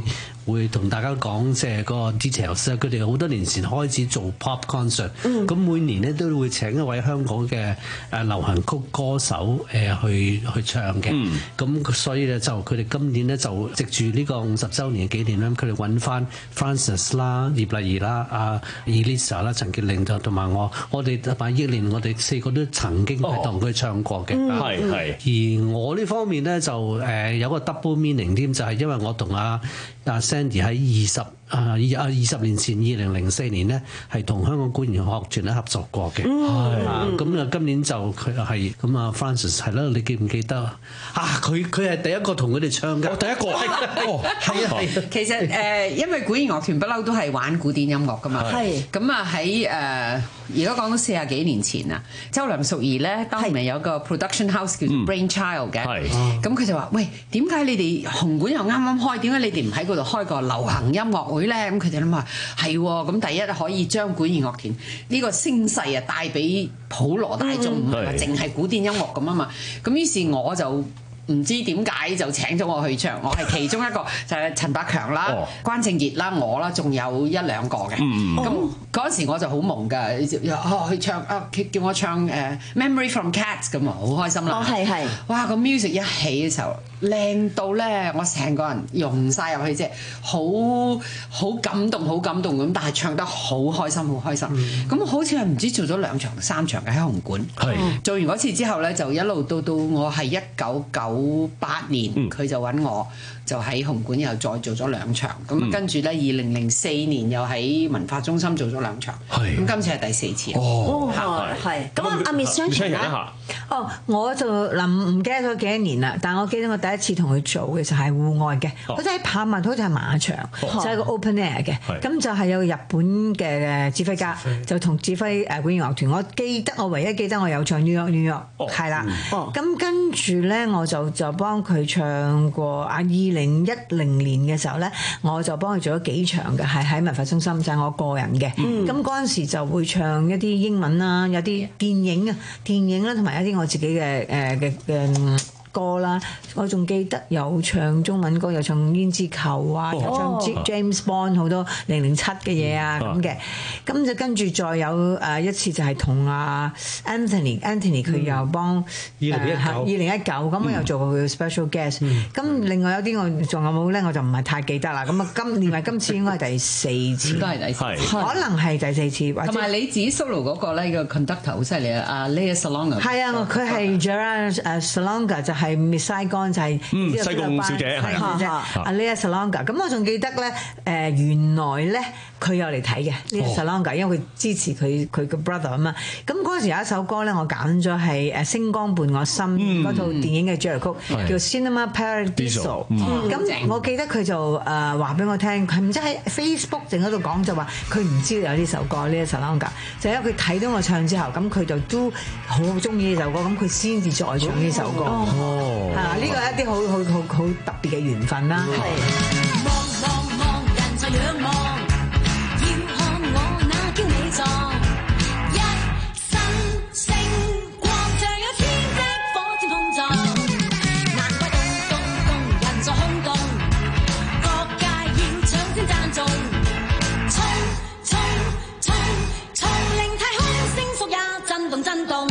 會同大家講即係個 details 咧。佢哋好多年前開始做 pop concert，咁、嗯、每年咧都會請一位香港嘅誒流行曲歌手誒去去唱嘅。咁、嗯、所以咧就佢哋今年咧就藉住呢個五十週年嘅紀念咧，佢哋揾翻 Francis 啦、葉麗儀啦、阿 Elisa 啦、陳潔靈就同埋我，我哋同埋憶蓮，我哋四個都曾經係同佢唱過嘅。係係、哦。而我呢方面咧就誒有個 double meaning 添，就係、是、因為我同阿阿 Sandy 喺二十啊二啊二十年前，二零零四年咧係同香港管弦樂團咧合作過嘅。係咁啊，今年就佢係咁啊 Francis 係啦，你記唔記得啊？佢佢係第一個同佢哋唱嘅。我第一個哦，係啊。 其實誒、呃，因為管弦樂團不嬲都係玩古典音樂噶嘛。係。咁啊喺誒，如果講到四十幾年前啊，周梁淑怡咧當年有個 production house 叫做 Brainchild 嘅。係。咁佢就話：喂，點解你哋紅館又啱啱開，點解你哋唔喺嗰度開個流行音樂會咧？咁佢哋諗下係喎，咁第一可以將管弦樂團呢個聲勢啊帶俾普羅大眾，唔係話淨係古典音樂咁啊嘛。咁於是我就唔知點解就請咗我去唱，我係其中一個就係陳百強啦、哦、關正傑啦、我啦，仲有一兩個嘅。咁嗰陣時我就好懵㗎，哦去唱啊，叫我唱誒、uh, Memory from Cats 咁啊，好開心啦。哦係係。哇個 music 一起嘅時候靚到咧，我成個人融晒入去，即係好好感動，好感動咁，但係唱得好開心，好開心。咁、嗯、好似係唔知做咗兩場三場嘅喺紅館。係。做完嗰次之後咧，就一路到到我係一九九八年，佢、嗯、就揾我，就喺紅館又再做咗兩場。咁、嗯、跟住咧，二零零四年又喺文化中心做咗兩場。係。咁今次係第四次。 哦，係。咁阿 Miss 張晴咧？ 哦，我就諗唔記得咗幾多年啦，但我記得我第一次同佢做嘅就係戶外嘅，好似喺柏文，好似係馬場，哦、就係、是、個 open air 嘅。咁就係有個日本嘅指揮家，就同指揮誒管弦樂團。我記得我唯一記得我有唱 New York New York，係啦。咁、嗯、跟住咧，我就就幫佢唱過啊。二零一零年嘅時候咧，我就幫佢做咗幾場嘅，係喺文化中心，就係、是、我個人嘅。咁嗰陣時就會唱一啲英文啦，有啲電影啊、電影啦，同埋一啲我自己嘅誒嘅嘅歌啦。我仲記得有唱中文歌，有唱《胭脂扣》啊，有唱 James Bond 好多零零七嘅嘢啊咁嘅。咁就跟住再有誒一次就係同阿 Anthony Anthony 佢又幫二零一九二零一九咁我又做過佢嘅 special guest。咁另外有啲我仲有冇咧？我就唔係太記得啦。咁啊今連埋今次應該係第四次，都係第四次，可能係第四次。 同埋你自己 solo 嗰個咧個 conductor 好犀利啊！阿 Lea Salonga 係啊，佢係 Gerard 誒 Salonga 就係 Miss Saigon 就係西貢小姐係阿 Lea Salonga。咁我仲記得咧誒原來咧佢有嚟睇嘅 Lea Salonga，因為佢支持佢佢個 brother 啊嘛。咁嗰陣時有一首歌咧，我揀咗係誒星光伴我心嗰套電影嘅主題曲，叫 Cinema Paradiso。咁我記得佢就誒話俾我聽，佢唔知喺 Facebook 整嗰度講就話佢唔知有呢首歌 Lea Salonga，就因為佢睇到我唱之後，咁佢就都好中意呢首歌，咁佢先至再唱呢首歌。哦，係啊，呢個係一啲好好好好特別嘅緣分啦。係。望望望，人在仰望，要看我那嬌美狀，一身星光像有千隻火箭碰撞，難怪動動動，人在空洞，各界要搶先讚頌，衝衝衝衝，令太空星宿也震動震動。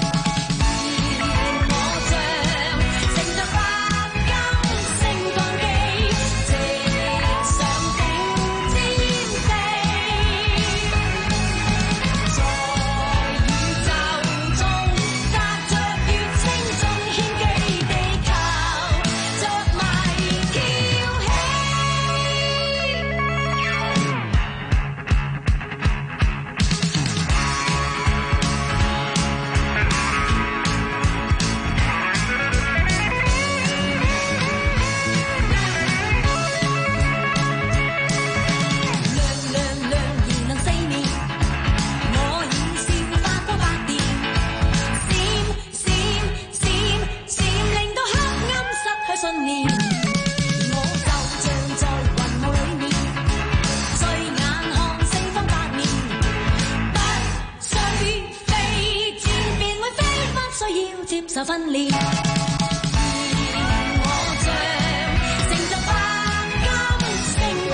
受訓練。我像成就白金星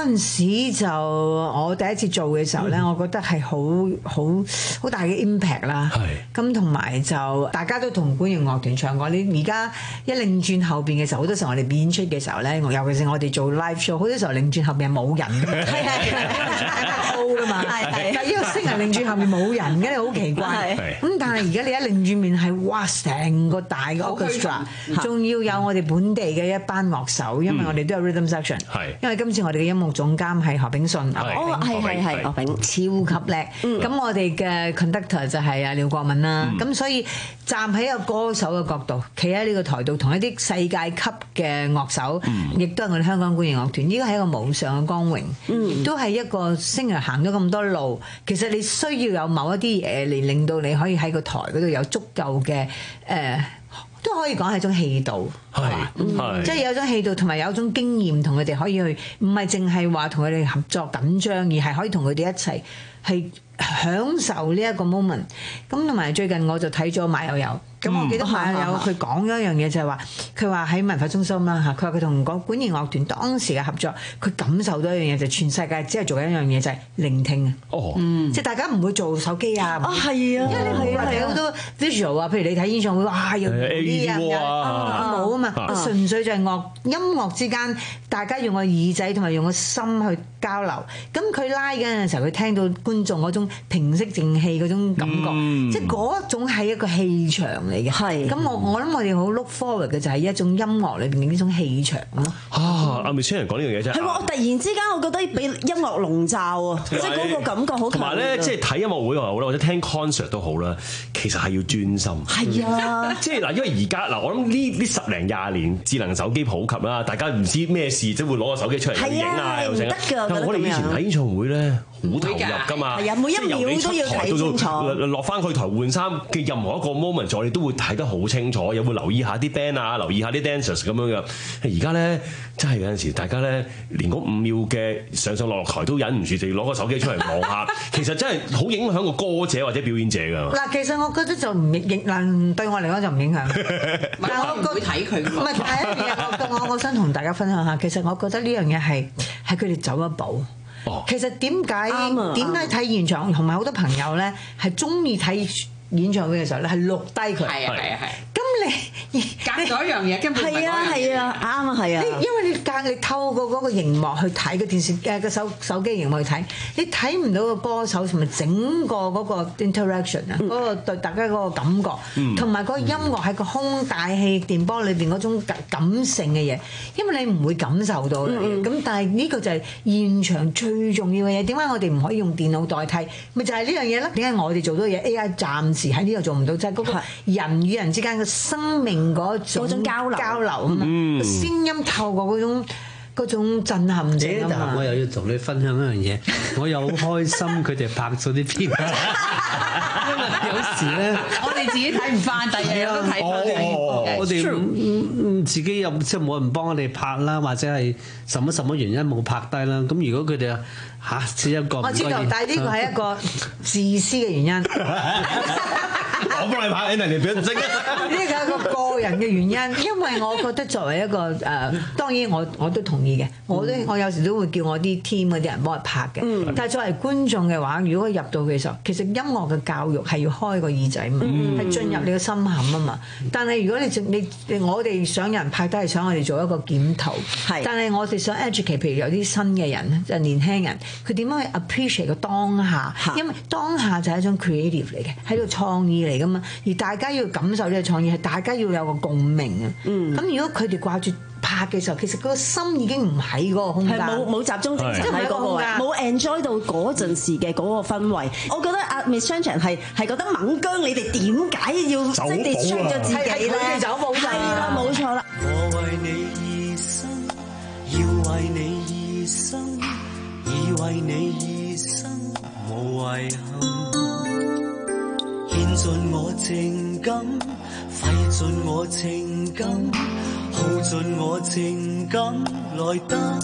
陣時就我第一次做嘅時候咧，我覺得係好好好大嘅 impact 啦。係。咁同埋就大家都同管弦樂團唱過。你而家一擰轉後邊嘅時候，好多時候我哋演出嘅時候咧，尤其是我哋做 live show，好多時候擰轉後邊係冇人嘅。係係 O 啦嘛。係係。但係呢個星人擰轉後面冇人嘅，你好奇怪。係。咁但係而家你一擰轉面係哇，成個大嘅 orchestra，仲要有我哋本地嘅一班樂手，因為我哋都有 rhythm section。係。因為今次我哋嘅音樂總監係何炳信， 哦係係係何炳， 超級叻。咁我哋嘅 conductor 就係阿廖國敏啦。咁所以站喺一個歌手嘅角度，企喺呢個台度，同一啲世界級嘅樂手，亦都係我哋香港管弦樂團，呢個係一個無上嘅光榮，亦都係一個星人行咗咁多路。其實你需要有某一啲嘢嚟令到你可以喺個台嗰度有足夠嘅誒，都可以講係一種氣度，係嘛？即係有種氣度，同埋有種經驗，同佢哋可以去，唔係淨係話同佢哋合作緊張，而係可以同佢哋一齊係享受呢一個 moment。咁同埋最近我就睇咗馬友友。咁我記得馬友友佢講咗一樣嘢就係話，佢話喺文化中心啦嚇，佢話佢同個管弦樂團當時嘅合作，佢感受到一樣嘢就係全世界只係做緊一樣嘢就係聆聽啊。哦，嗯，即係大家唔會做手機啊。啊係啊，因為你冇睇好多 visual 啊，譬如你睇演唱會，哇有啲啊冇啊嘛，純粹就係樂音樂之間，大家用個耳仔同埋用個心去交流。咁佢拉緊嘅時候，佢聽到觀眾嗰種平息靜氣嗰種感覺，即係嗰種係一個氣場嚟嘅。係。咁我我諗我哋好 look forward 嘅就係一種音樂裏邊嘅呢種氣場咯。 啊，阿 Miss Chan 講呢樣嘢真係。 係喎，我突然之間我覺得俾音樂籠罩啊，即係嗰個感覺好強。 同埋咧，即係睇音樂會又好啦，或者聽 concert 都好啦，其實係要專心。 係啊。 即係嗱，因為而家嗱，我諗呢呢十零廿年智能手機普及啦，大家唔知咩事，即係會攞個手機出嚟影啊，又成。 得㗎， 但係我哋以前睇演唱會咧，好投入㗎嘛。係啊，每一秒都要睇清楚。落翻去台換衫嘅任何一個 moment，我哋都會睇得好清楚，有冇留意下啲 band 啊，留意下啲 dancers 咁樣嘅。而家咧真係有陣時，大家咧連嗰五秒嘅上上落落台都忍唔住，就要攞個手機出嚟望下。其實真係好影響個歌者或者表演者㗎。 嗱，其實我覺得就唔影嗱，對我嚟講就唔影響。但係我會睇佢。唔係，第一樣嘢我我我想同大家分享下，其實我覺得呢樣嘢係係佢哋走一步。哦、其實點解點解睇現場同埋好多朋友咧係中意睇演唱會嘅時候咧係錄低佢。係啊係啊係。咁你隔咗一樣嘢，根本唔係嗰樣嘢。係啊係啊，啱啊係啊。因為你隔你透過嗰個熒幕去睇個電視誒個手手機熒幕去睇，你睇唔到個歌手同埋整個嗰個 interaction 啊，嗰個對大家嗰個感覺，同埋嗰個音樂喺個空大氣電波裏邊嗰種感性嘅嘢，因為你唔會感受到嘅。咁但係呢個就係現場最重要嘅嘢。點解我哋唔可以用電腦代替？咪就係呢樣嘢咯。點解我哋做到嘢 A I 暫時喺呢度做唔到？就係嗰個人與人之間嘅生命嗰種交流交流啊嘛，聲音透過嗰種嗰種震撼性啊嘛。 我又要同你分享一樣嘢，我又好開心佢哋拍咗啲片，因為有時咧， 我哋自己睇唔翻，第二日都睇翻。 我哋唔自己又即係冇人幫我哋拍啦，或者係什麼什麼原因冇拍低啦。咁如果佢哋嚇只一個， 我知道，但係呢個係一個自私嘅原因。 我幫你拍，人哋表唔識。呢個係一個個人嘅原因，因為我覺得作為一個誒、呃，當然我我都同意嘅，我都我有時都會叫我啲 team 嗰啲人幫我拍嘅。嗯、但係作為觀眾嘅話，如果入到嘅時候，其實音樂嘅教育係要開個耳仔嘛，係、嗯、進入你嘅心坎啊嘛。但係如果你你我哋想人拍都係想我哋做一個檢討，係。但係我哋想 educate，譬如有啲新嘅人，就係、年輕人，佢點樣去 appreciate 個當下？因為當下就係一種 creative 嚟嘅，喺度創意嚟噶嘛。而大家要感受呢個創意，係大家要有個共鳴啊。嗯。咁如果佢哋掛住拍嘅時候，其實個心已經唔喺嗰個空間， 係冇冇集中精神喺嗰個位，冇 enjoy 到嗰陣時嘅嗰個氛圍。我覺得阿 Miss Chan Chan 係係覺得猛姜，你哋點解要即係 distract 咗自己咧？佢哋走步係啦，冇錯啦。 我為你而生，要為你而生，已為你而生，無遺憾。獻盡我情感，費盡我情感，耗盡我情感來等。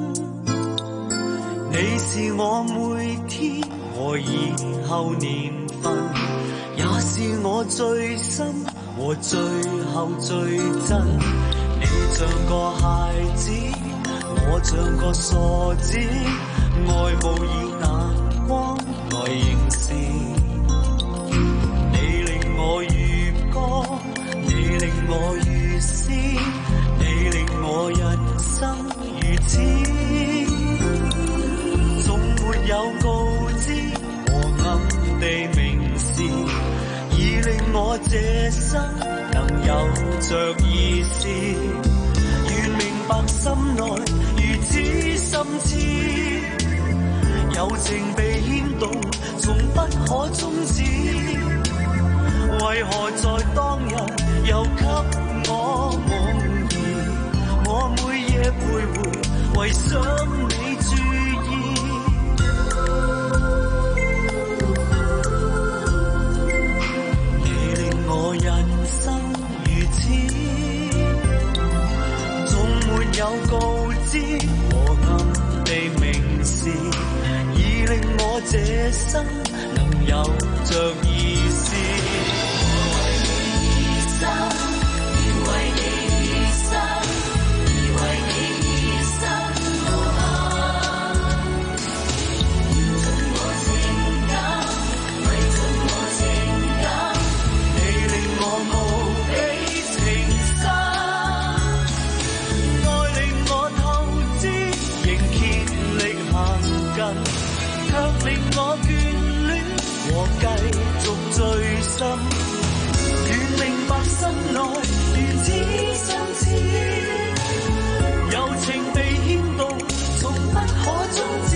你是我每天和以後年份，也是我最深和最後最真。你像個孩子，我我像個傻子，愛慕以眼光來凝視。你令我如歌，你令我如詩，你令我人生如此。總沒有告知和暗地明示，已令我這生能有着意思。願明白心內如此深切，友情被牽動，從不可終止。為何在當日又給我夢兒？我每夜徘徊，為想你注意。你令我人生如此，總沒有告知和暗地明示，已令我這生能有着意思。卻令我眷戀和繼續醉心，願明白心內如此深切，友情被牽動，從不可終止。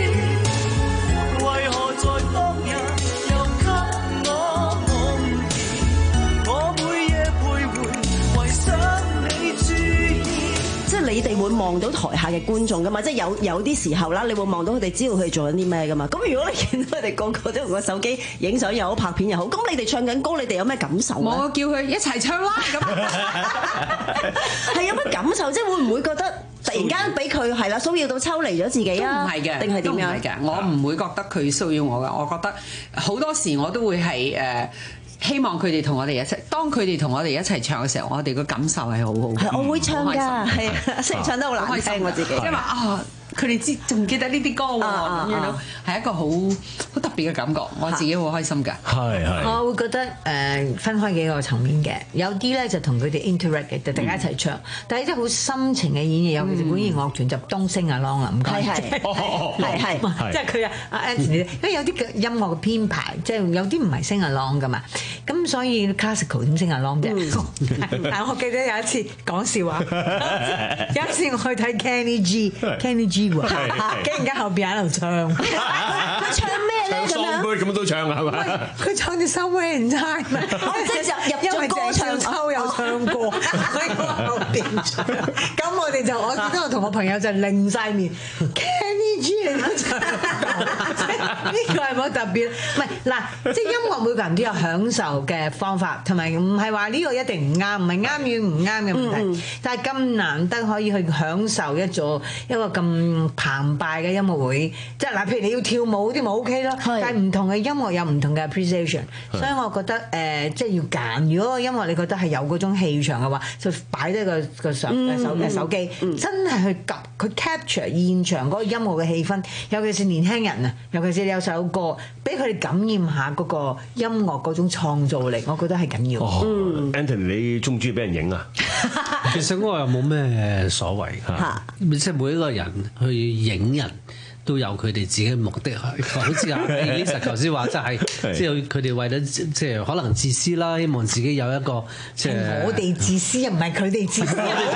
為何在當日又給我夢兒？我每夜徘徊，為想你注意。 即係你哋會望到台下嘅觀眾噶嘛？即係有有啲時候啦，你會望到佢哋知道佢哋做緊啲咩噶嘛？咁如果你見到佢哋個個都用個手機影相又好，拍片又好，咁你哋唱緊歌，你哋有咩感受咧？ 我叫佢一齊唱啦，咁係有乜感受？即係會唔會覺得突然間俾佢係啦騷擾到抽離咗自己啊？ 唔係嘅， 定係點樣嘅？我唔會覺得佢騷擾我㗎。我覺得好多時我都會係誒。呃希望佢哋同我哋一齊，當佢哋同我哋一齊唱嘅時候，我哋個感受係好好。 係，我會唱㗎，係啊，雖然唱得好難聽我自己， 因為啊，佢哋知仲記得呢啲歌喎，咁樣咯，係一個好好特別嘅感覺，我自己好開心㗎。 係係。 我會覺得誒分開幾個層面嘅，有啲咧就同佢哋 interact 嘅，就大家一齊唱，但係啲好深情嘅演繹，尤其是管弦樂團就東升啊 Long 啦，唔該。 係係係係， 即係佢啊阿 Anthony，因為有啲嘅音樂嘅編排，即係有啲唔係升啊 Long 㗎嘛。咁所以 classical 點升阿 Long 啫？但係我記得有一次講笑話，有一次我去睇 Kenny G，Kenny G 喎，跟住而家後邊喺度唱， 佢唱咩咧？ 唱 song 咁都唱啊，係咪？ 佢唱啲 Somewhere in Time， 即係入入咗歌唱秋有唱過喺後邊唱。咁我哋就我記得我同我朋友就擰晒面 ，Kenny G 嚟都唱，呢個係冇特別。唔係嗱，即係音樂每個人都有享受嘅方法，同埋唔係話呢個一定唔啱，唔係啱與唔啱嘅問題。嗯、但係咁難得可以去享受一座一個咁澎湃嘅音樂會，即係嗱，譬如你要跳舞啲咪 OK 咯，是但係唔同嘅音樂有唔同嘅 appreciation，是所以我覺得誒、呃，即係要揀。如果個音樂你覺得係有嗰種氣場嘅話，就擺低個個手手嘅手機，嗯、真係去及佢 capture 現場嗰個音樂嘅氣氛，尤其是年輕人啊，尤其是你有首歌俾佢哋感染下嗰個音樂嗰種創造力，我覺得係緊要。 哦嗯、Anthony，你中唔中意俾人影啊？ 其實我又冇咩所謂嚇，即係每一個人去影人都有佢哋自己嘅目的，好似阿 Lisa 頭先話，即係即係佢哋為咗即係可能自私啦，希望自己有一個即係我哋自私，又唔係佢哋自私。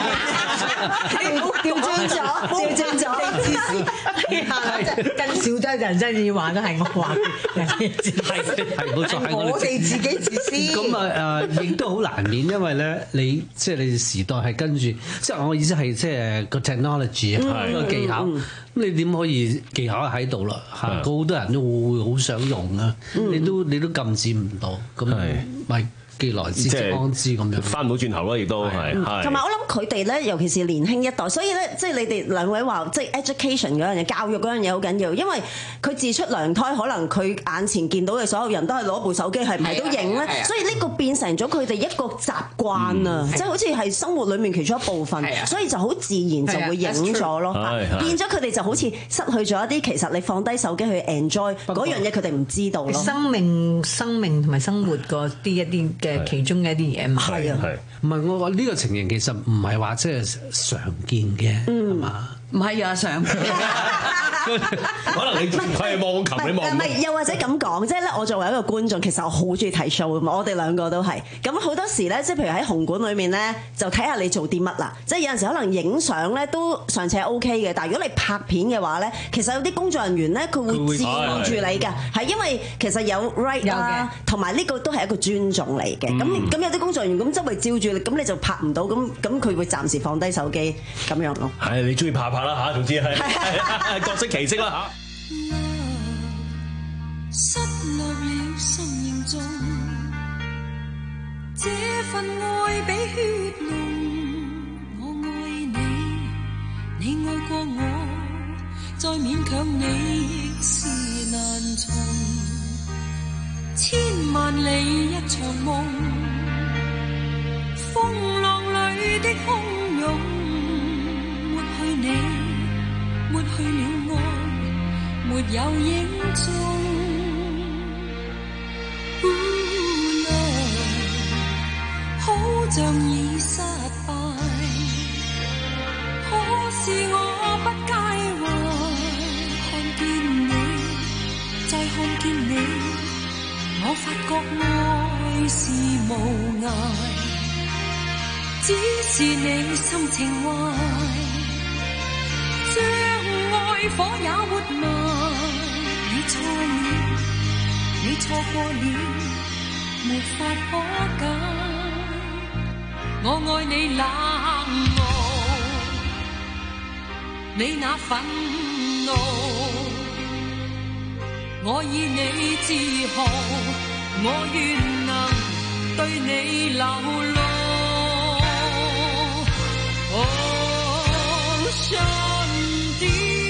調轉咗，調轉咗，自私。跟小周人真要話都係我話，係係冇錯，係我哋自己自私。 咁啊誒，亦都好難免，因為咧，你即係你時代係跟住，即係我意思係即係個 technology 個技巧，咁你點可以技巧喺度啦？嚇，好多人都會好想用啊，你都你都禁止唔到，咁咪既來之則安之咁樣， 翻唔到轉頭啦，亦都係。 同埋我諗佢哋咧，尤其是年輕一代，所以咧，即係你哋兩位話，即係 education 嗰樣嘢，教育嗰樣嘢好緊要，因為佢自出娘胎，可能佢眼前見到嘅所有人都係攞部手機，係唔係都影咧？所以呢個變成咗佢哋一個習慣啊，即係好似係生活裡面其中一部分，所以就好自然就會影咗咯。變咗佢哋就好似失去咗一啲，其實你放低手機去 enjoy 嗰樣嘢，佢哋唔知道咯。 生命、生命同埋生活嗰啲一啲嘅其中嘅一啲嘢，唔係啊， 唔係我話呢個情形其實唔係話即係常見嘅，係嘛？ 唔係啊，常見。 可能你佢係網球，你望唔係，又或者咁講，即係咧，我作為一個觀眾，其實我好中意睇 show 㗎嘛，我哋兩個都係。咁好多時咧，即係譬如喺紅館裏面咧，就睇下你做啲乜啦。即係有陣時可能影相咧都尚且 OK 嘅，但係如果你拍片嘅話咧，其實有啲工作人員咧，佢會照住你㗎，係因為其實有 right 啦，同埋呢個都係一個尊重嚟嘅。咁咁、嗯、有啲工作人員咁周圍照住你，咁你就拍唔到，咁咁佢會暫時放低手機咁樣咯。 係你中意拍拍啦嚇，總之係角色奇蹟啦嚇。 失落了心形中，這份愛比血濃。我愛你，你愛過我，再勉強你亦是難從。千萬里一場夢，風浪裏的洶湧，抹去你，抹去了愛，沒有影蹤。好像已失敗，可是我不介懷。看見你，再看見你，我發覺愛是無涯。只是你心情壞，將愛火也活埋。你錯了，你錯過了，沒法可解。我愛你冷傲，你那憤怒，我以你自豪，我願能對你流露。哦，上帝，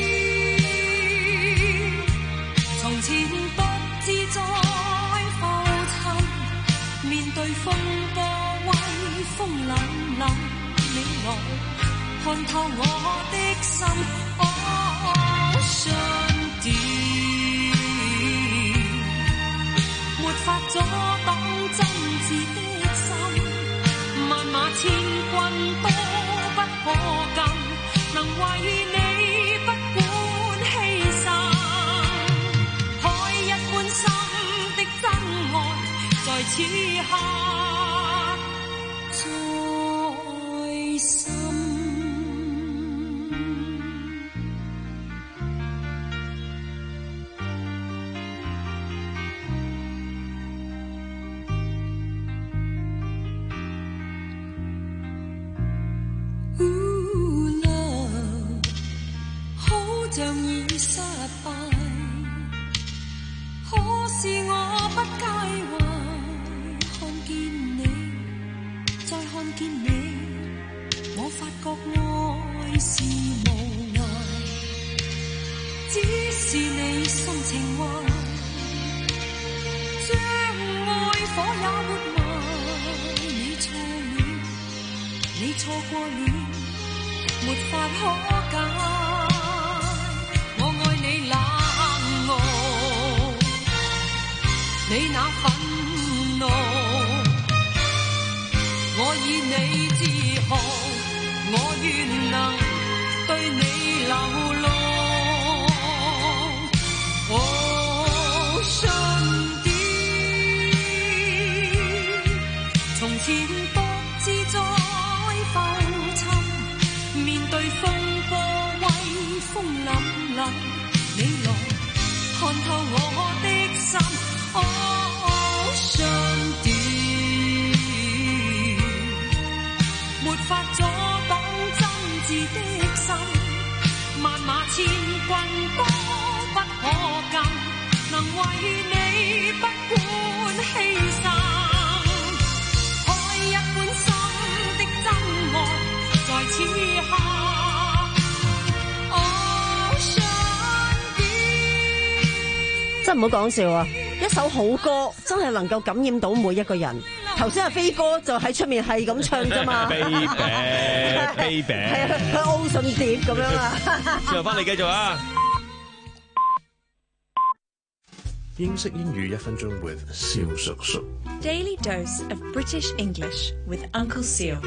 從前獨自在浮沉，面對風波。風冷冷，你來看透我的心，哦，上帝，沒法阻擋真摯的心，萬馬千軍都不可禁，能為你不管犧牲，海一般深的真愛，在此刻。 係唔好講笑啊！一首好歌真係能夠感染到每一個人。頭先阿飛哥就喺出面係咁唱啫嘛 ，baby baby， 係啊，佢澳信碟咁樣啊。 之後翻嚟繼續啊！ 英式英語一分鐘 with 蕭叔叔。 Daily dose of British English with Uncle Seal。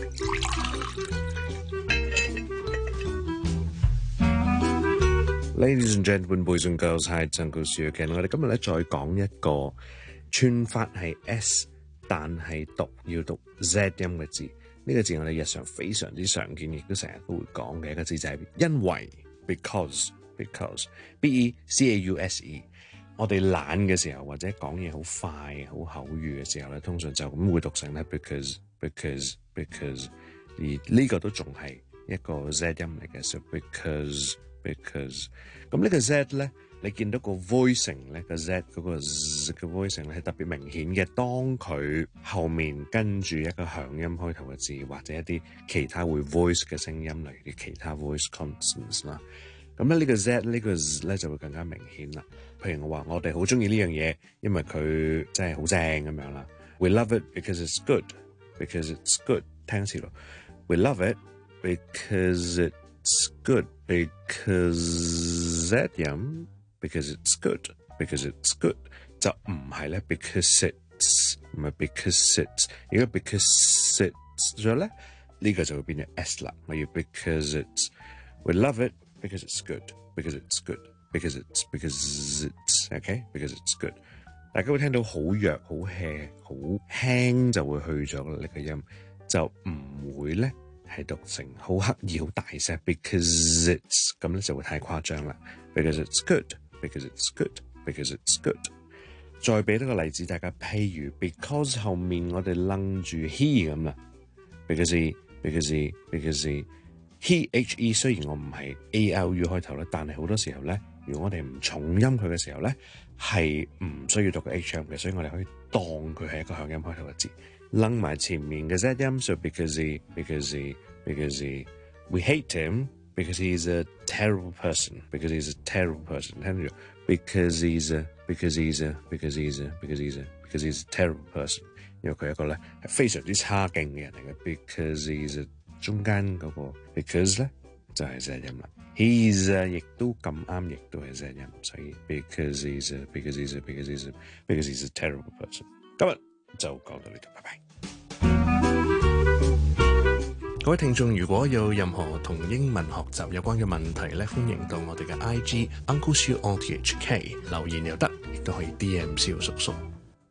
Ladies and gentlemen, boys and girls, hi, it's Uncle Seal again。我哋今日咧再講一個串法係 S， 但係讀要讀 Z 音嘅字。呢、這個字我哋日常非常之常見，亦都成日都會講嘅一個字就係因為 because because b e c a u s e。我哋懶嘅時候，或者講嘢好快、好口語嘅時候咧，通常就咁會讀成咧 because because because， 而呢個都仲係一個 Z 音嚟嘅，所以 because because。咁呢個 Z 咧，你見到個 voicing 咧，個 Z 嗰個 Z 嘅 voicing 咧係特別明顯嘅。當佢後面跟住一個響音開頭嘅字，或者一啲其他會 voice 嘅聲音，例如其他 voice consonants 啦。咁咧呢個 Z 呢個 Z 咧就會更加明顯啦。譬如我話我哋好中意呢樣嘢，因為佢真係好正咁樣啦。We love it because it's good, because it's good。聽一次咯。We love it because it's good, because Z 音 because it's good, because it's good 就唔係咧 because it's 唔係 because it's， 如果 because it's 咗咧，呢個就會變咗 S 啦。例如 because it's we love it because it's good, because it's good, because it's because it's okay, because it's good。大家會聽到好弱、好 hea、好輕就會去咗啦，呢個音就唔會咧係讀成好刻意、好大聲 because it's 咁咧就會太誇張啦。Because it's good, because it's good, because it's good。再俾多個例子大家，譬如 because 後面我哋楞住 he 咁啦 ，because he, because he, because he。he h e 雖然我唔係 a l u 開頭咧，但係好多時候咧，如果我哋唔重音佢嘅時候咧，係唔需要讀個 h 音嘅，所以我哋可以當佢係一個響音開頭嘅字，楞埋前面嘅 z 音，所以 because he, because he, because he, we hate him because he's a terrible person, because he's a terrible person， 聽住 because he's a, because he's a, because he's a, because he's a, because he's a terrible person， 因為佢係一個咧係非常之差勁嘅人嚟嘅 ，because he's a。中間嗰個 because 咧就係 Z 音啦 ，he's 啊亦都咁啱，亦都係 Z 音，所以 because he's a, because he's a, because he's a, because he's a terrible person。今日就講到呢度，拜拜。各位聽眾，如果有任何同英文學習有關嘅問題咧，歡迎到我哋嘅 I G Uncle Siu O T H K 留言又得，亦都可以 D M 蕭叔叔。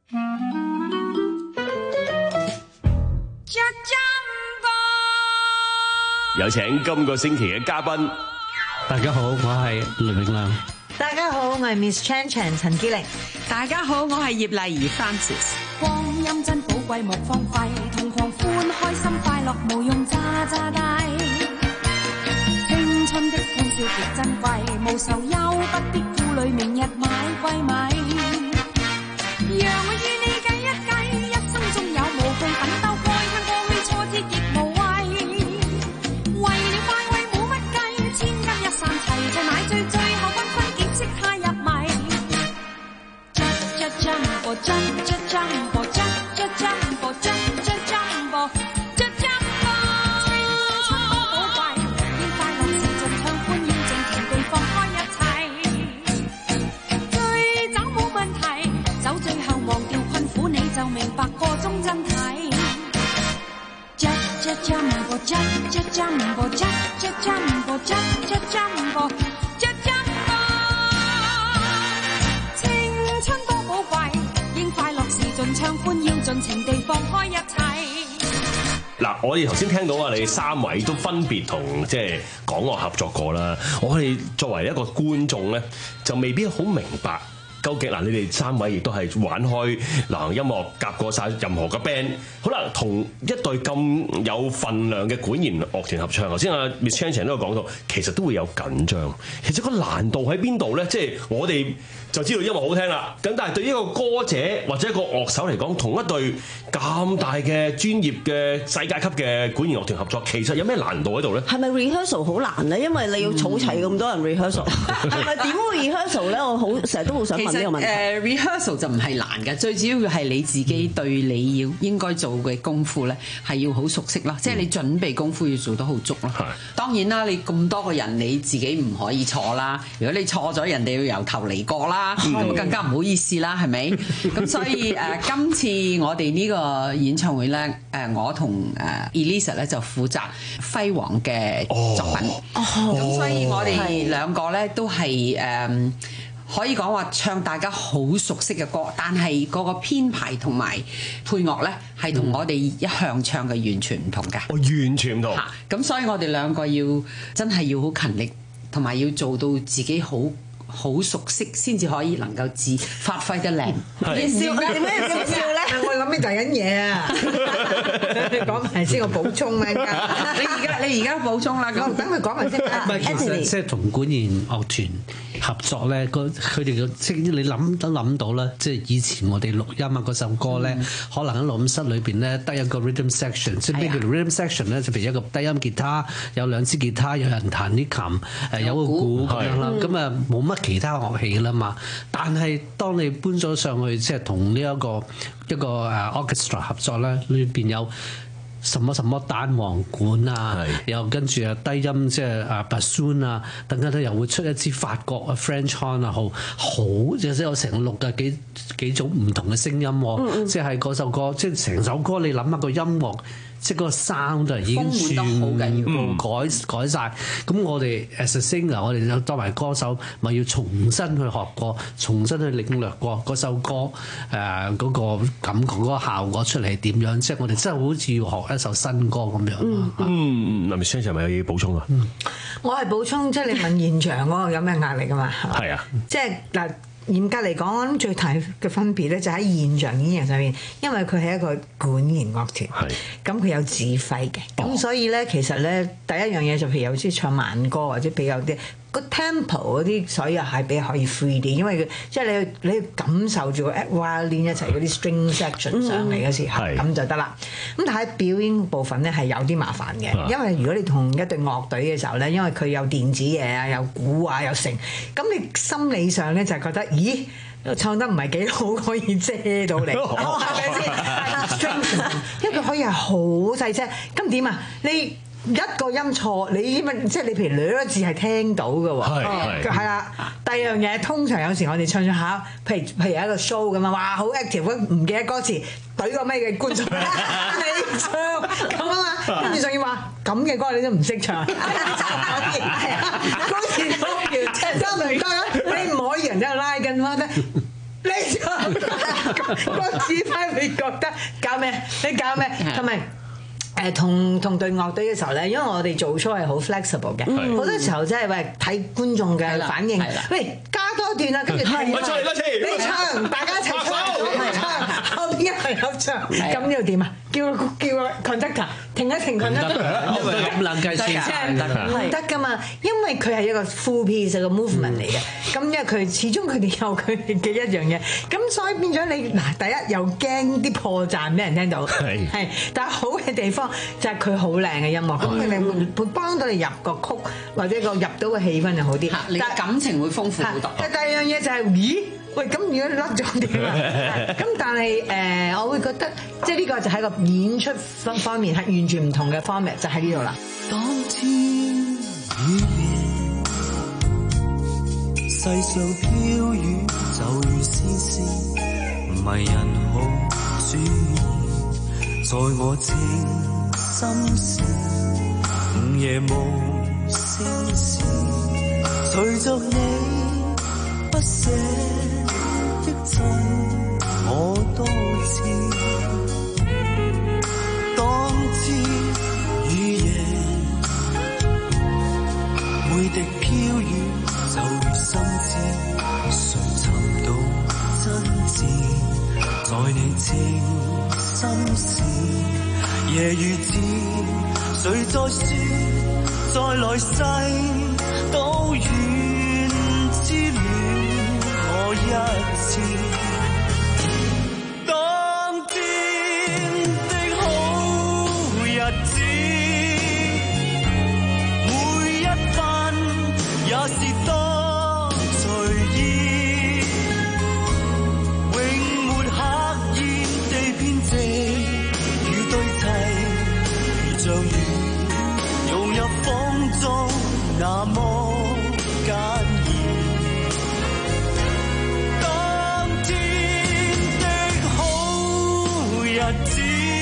有請今個星期嘅嘉賓。 大家好，我係雷永亮。 大家好，我係 Miss Chan Chan 陳潔玲。 大家好，我係葉麗儀 Francis。 光陰真寶貴，莫荒廢，同狂歡，開心快樂，無用渣渣低。青春的歡笑極珍貴，無愁憂，不必顧慮明日買貴米。讓我與你計一計，一生中有無窮奮鬥，該向過去挫折極無謂。為了快慰冇乜計，千金一散齊聚買醉，最後繽紛景色太入迷。Just jumbo, just just jumbo, just just jumbo, just just jumbo, just jumbo。青春多寶貴，應快樂時盡暢歡，要盡情地放開一切。醉酒冇問題，酒醉後忘掉困苦，你就明白個中真諦。Just just jumbo, just just jumbo, just just jumbo, just just jumbo, just jumbo。青春多寶貴，應快樂時盡暢歡，要盡情地放開一切。 嗱，我哋頭先聽到啊，你哋三位都分別同即係港樂合作過啦。我哋作為一個觀眾咧，就未必好明白究竟嗱，你哋三位亦都係玩開流行音樂，夾過晒任何嘅 band。好啦，同一隊咁有份量嘅管弦樂團合唱，頭先阿 Miss Chan Chan 都有講到，其實都會有緊張。其實個難度喺邊度咧？即係我哋就知道音樂好聽啦。咁但係對於一個歌者或者一個樂手嚟講，同一隊咁大嘅專業嘅世界級嘅管弦樂團合作，其實有咩難度喺度咧？ 係咪 rehearsal 好難咧？因為你要儲齊咁多人 rehearsal，係咪點會 rehearsal 咧？我好成日都好想問呢個問題。 其實誒 rehearsal 就唔係難嘅，最主要係你自己對你要應該做嘅功夫咧係要好熟悉啦，即係你準備功夫要做得好足咯。當然啦，你咁多個人你自己唔可以錯啦。如果你錯咗，人哋要由頭嚟過啦，咁更加唔好意思啦，係咪？咁所以誒，今次我哋呢個演唱會咧，誒我同誒 Elisa 咧就負責輝煌嘅作品。咁所以我哋兩個咧都係誒。可以講話唱大家好熟悉嘅歌，但係嗰個編排同埋配樂咧係同我哋一向唱嘅完全唔同嘅。 哦，完全唔同。 咁所以我哋兩個要真係要好勤力，同埋要做到自己好好熟悉，先至可以能夠自發揮得靚。 你笑點咩咁笑咧？我諗緊第緊嘢啊！你講埋先，我補充咩？你而家你而家補充啦，咁等佢講埋先。 唔係，其實即係同管弦樂團合作咧，個佢哋嘅即係你諗都諗到啦，即係以前我哋錄音啊嗰首歌咧，可能喺錄音室裏邊咧得一個 rhythm section，即係咩叫 rhythm section 咧？就譬如一個低音吉他，有兩支吉他，有人彈啲琴，誒有個鼓咁樣啦，咁啊冇乜其他樂器啦嘛。但係當你搬咗上去，即係同呢一個一個誒 orchestra 合作咧，裏邊有什麼什麼單簧管啊，又跟住啊低音即係啊 bassoon 啊，等間咧又會出一支法國啊 French horn 啊，好好即係有成六嘅幾幾種唔同嘅聲音喎，即係嗰首歌，即係成首歌你諗下個音樂。即係嗰個 sound 就已經全部改改晒。咁我哋 as a singer，我哋作為歌手，咪要重新去學過，重新去領略過嗰首歌誒嗰、呃嗰個感覺、嗰、嗰個效果出嚟係點樣？即係我哋真係好似要學一首新歌咁樣。嗯嗯，林先生係咪有嘢補充啊？嗯、 我係補充，即係你問現場嗰個有咩壓力㗎嘛？ 係啊，即係嗱。嚴格嚟講，我諗最大嘅分別咧就喺現場演繹上面，因為佢係一個管弦樂團，咁佢有指揮嘅，咁、哦、所以咧其實咧第一樣嘢就譬如有啲唱慢歌或者比較啲個 tempo 嗰啲，所以係比較可以 free 啲，因為佢即係你你感受住個 violin 一齊嗰啲 string section 上嚟嘅時候，咁、嗯、就得啦。咁但係表演部分咧係有啲麻煩嘅，因為如果你同一隊樂隊嘅時候咧，因為佢有電子嘢啊，有鼓啊，有成，咁你心理上咧就係覺得，咦，唱得唔係幾好，可以遮到你，係咪先？因為佢可以係好細聲，咁點啊？你一個音錯，你即係你譬如兩個字係聽到嘅喎，係啦。第二樣嘢，通常有時我哋唱咗下，譬如譬如一個 show 咁啊，哇好 active，唔記得歌詞，懟個咪嘅觀眾你唱咁啊嘛，跟住仲要話咁嘅歌你都唔識唱，係啊，嗰時講完真係唔得，你唔可以人哋拉緊翻咧。你唱個指揮會覺得搞咩？你搞咩？同埋。誒同同隊樂隊嘅時候咧，因為我哋做 show 係好 flexible 嘅，好多時候真係喂睇觀眾嘅反應，喂加多段啦，跟住睇，你唱，大家一齊唱，你唱，後邊一齊有唱，咁要點啊？叫叫 conductor 停一停 conductor， 咁冷計先得唔得㗎嘛？因為佢係一個 full piece 個 movement 嚟嘅，咁因為佢始終佢哋有佢哋嘅一樣嘢，咁所以變咗你嗱，第一又驚啲破綻俾人聽到，係，但係好嘅地方。就係佢好靚嘅音樂，咁佢哋會幫到你入個曲，或者個入到個氣氛就好啲， 你感情會豐富好多。 但第二樣嘢就係、是，咦？喂，咁如果甩咗點啊？咁但係誒、呃，我會覺得即係呢個就係個演出方方面係完全唔同嘅方面，就喺呢度啦。當天雨夜，世上飄雨就如絲絲，迷人好主意，在我情心事，午夜無聲時，隨着你不捨的贈我多次。當天雨夜，每滴飄雨就如心知，誰尋到真摯，在你情心事。夜如紙，誰在說，在來世都願知了多一次。當天的好日子，每一分也是多隨意，永沒刻意地編織與對齊，如像雨融入風中那麼簡易。當天的好日子，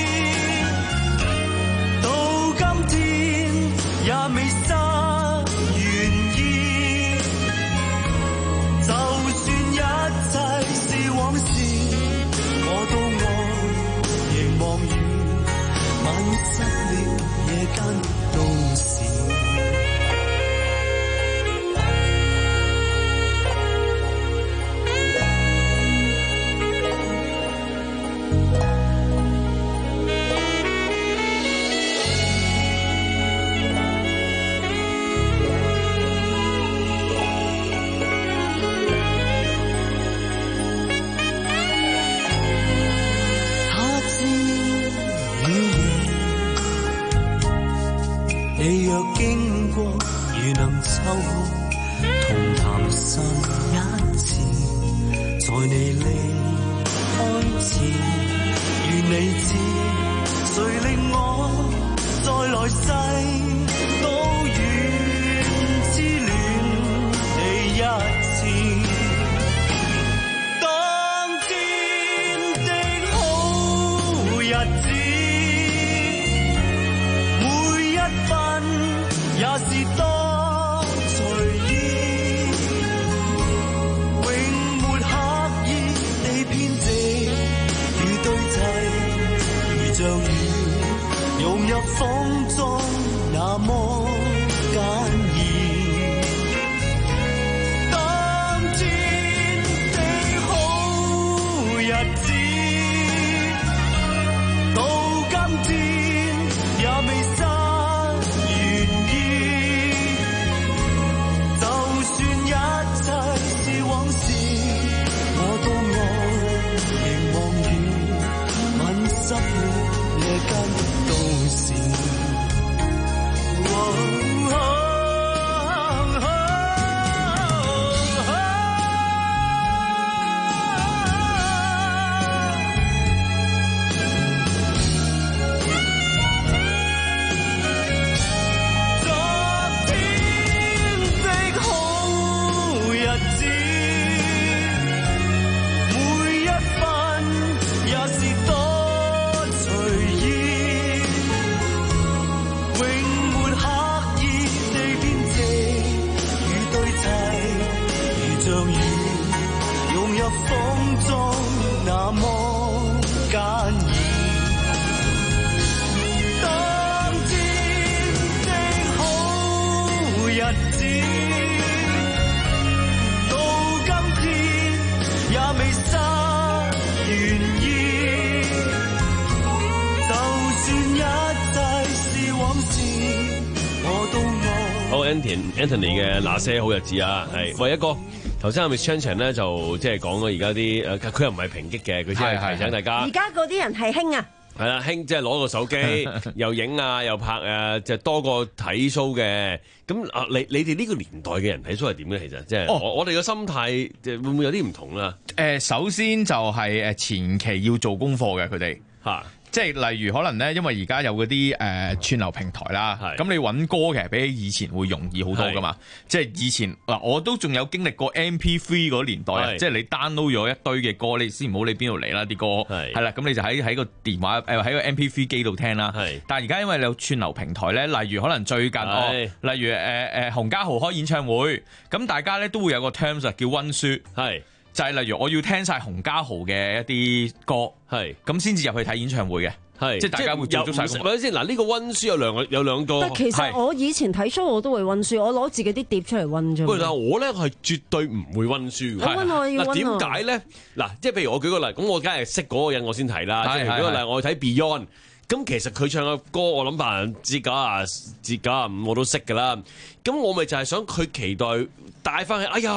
到今天也未失原意。就算一切是往事，我都愛凝望於迷失了夜間的都市。你若經過，如能湊同談上一次，在你離開前，願你知，誰令我在來世都願痴戀你一次。當天的好日子，也是多隨意，永沒刻意地編織與對齊，如像雨融入風中那麼簡易。當天的好日子，到今天也未失濕了夜間的都市。風中那麼簡易，當天的好日子，到今天也未失原意。就算一切是往事，我都愛。 好 Anthony 嘅那些好日子啊，係為一個。頭先阿 Miss Chan Chan 咧就即係講咗而家啲誒，佢又唔係抨擊嘅，佢只係提醒大家。 而家嗰啲人係興啊， 係啦，興即係攞個手機又影啊又拍啊，就多過睇 show 嘅。咁啊，你你哋呢個年代嘅人睇 show 係點咧？其實即係我我哋嘅心態，會唔會有啲唔同啦？ 誒，首先就係誒前期要做功課嘅佢哋嚇。即係例如可能咧，因為而家有嗰啲誒串流平台啦，咁你揾歌其實比起以前會容易好多噶嘛。即係以前嗱，我都仲有經歷過 M P 三 嗰年代啊，即係你 download 咗一堆嘅歌，你先唔好理邊度嚟啦啲歌，係啦，咁你就喺喺個電話誒喺個 M P 三 機度聽啦。但係而家因為你有串流平台咧，例如可能最近哦，例如誒誒洪家豪開演唱會，咁大家咧都會有個 terms 叫溫書，係。就係例如我要聽晒洪家豪嘅一啲歌，係咁先至入去睇演唱會嘅，係即係大家會做足晒功課。咪先嗱，呢個溫書有兩個有兩個。 但其實我以前睇 show 我都會溫書，我攞自己啲碟出嚟溫啫。 喂，但係我咧係絕對唔會溫書嘅。 我溫我要溫啊。 嗱點解咧？嗱，即係譬如我舉個例，咁我梗係識嗰個人我先睇啦。即係舉個例，我去睇 Beyond。咁其實佢唱嘅歌，我諗百分之九啊至九啊五我都識㗎啦。咁我咪就係想佢期待帶翻去。哎呀，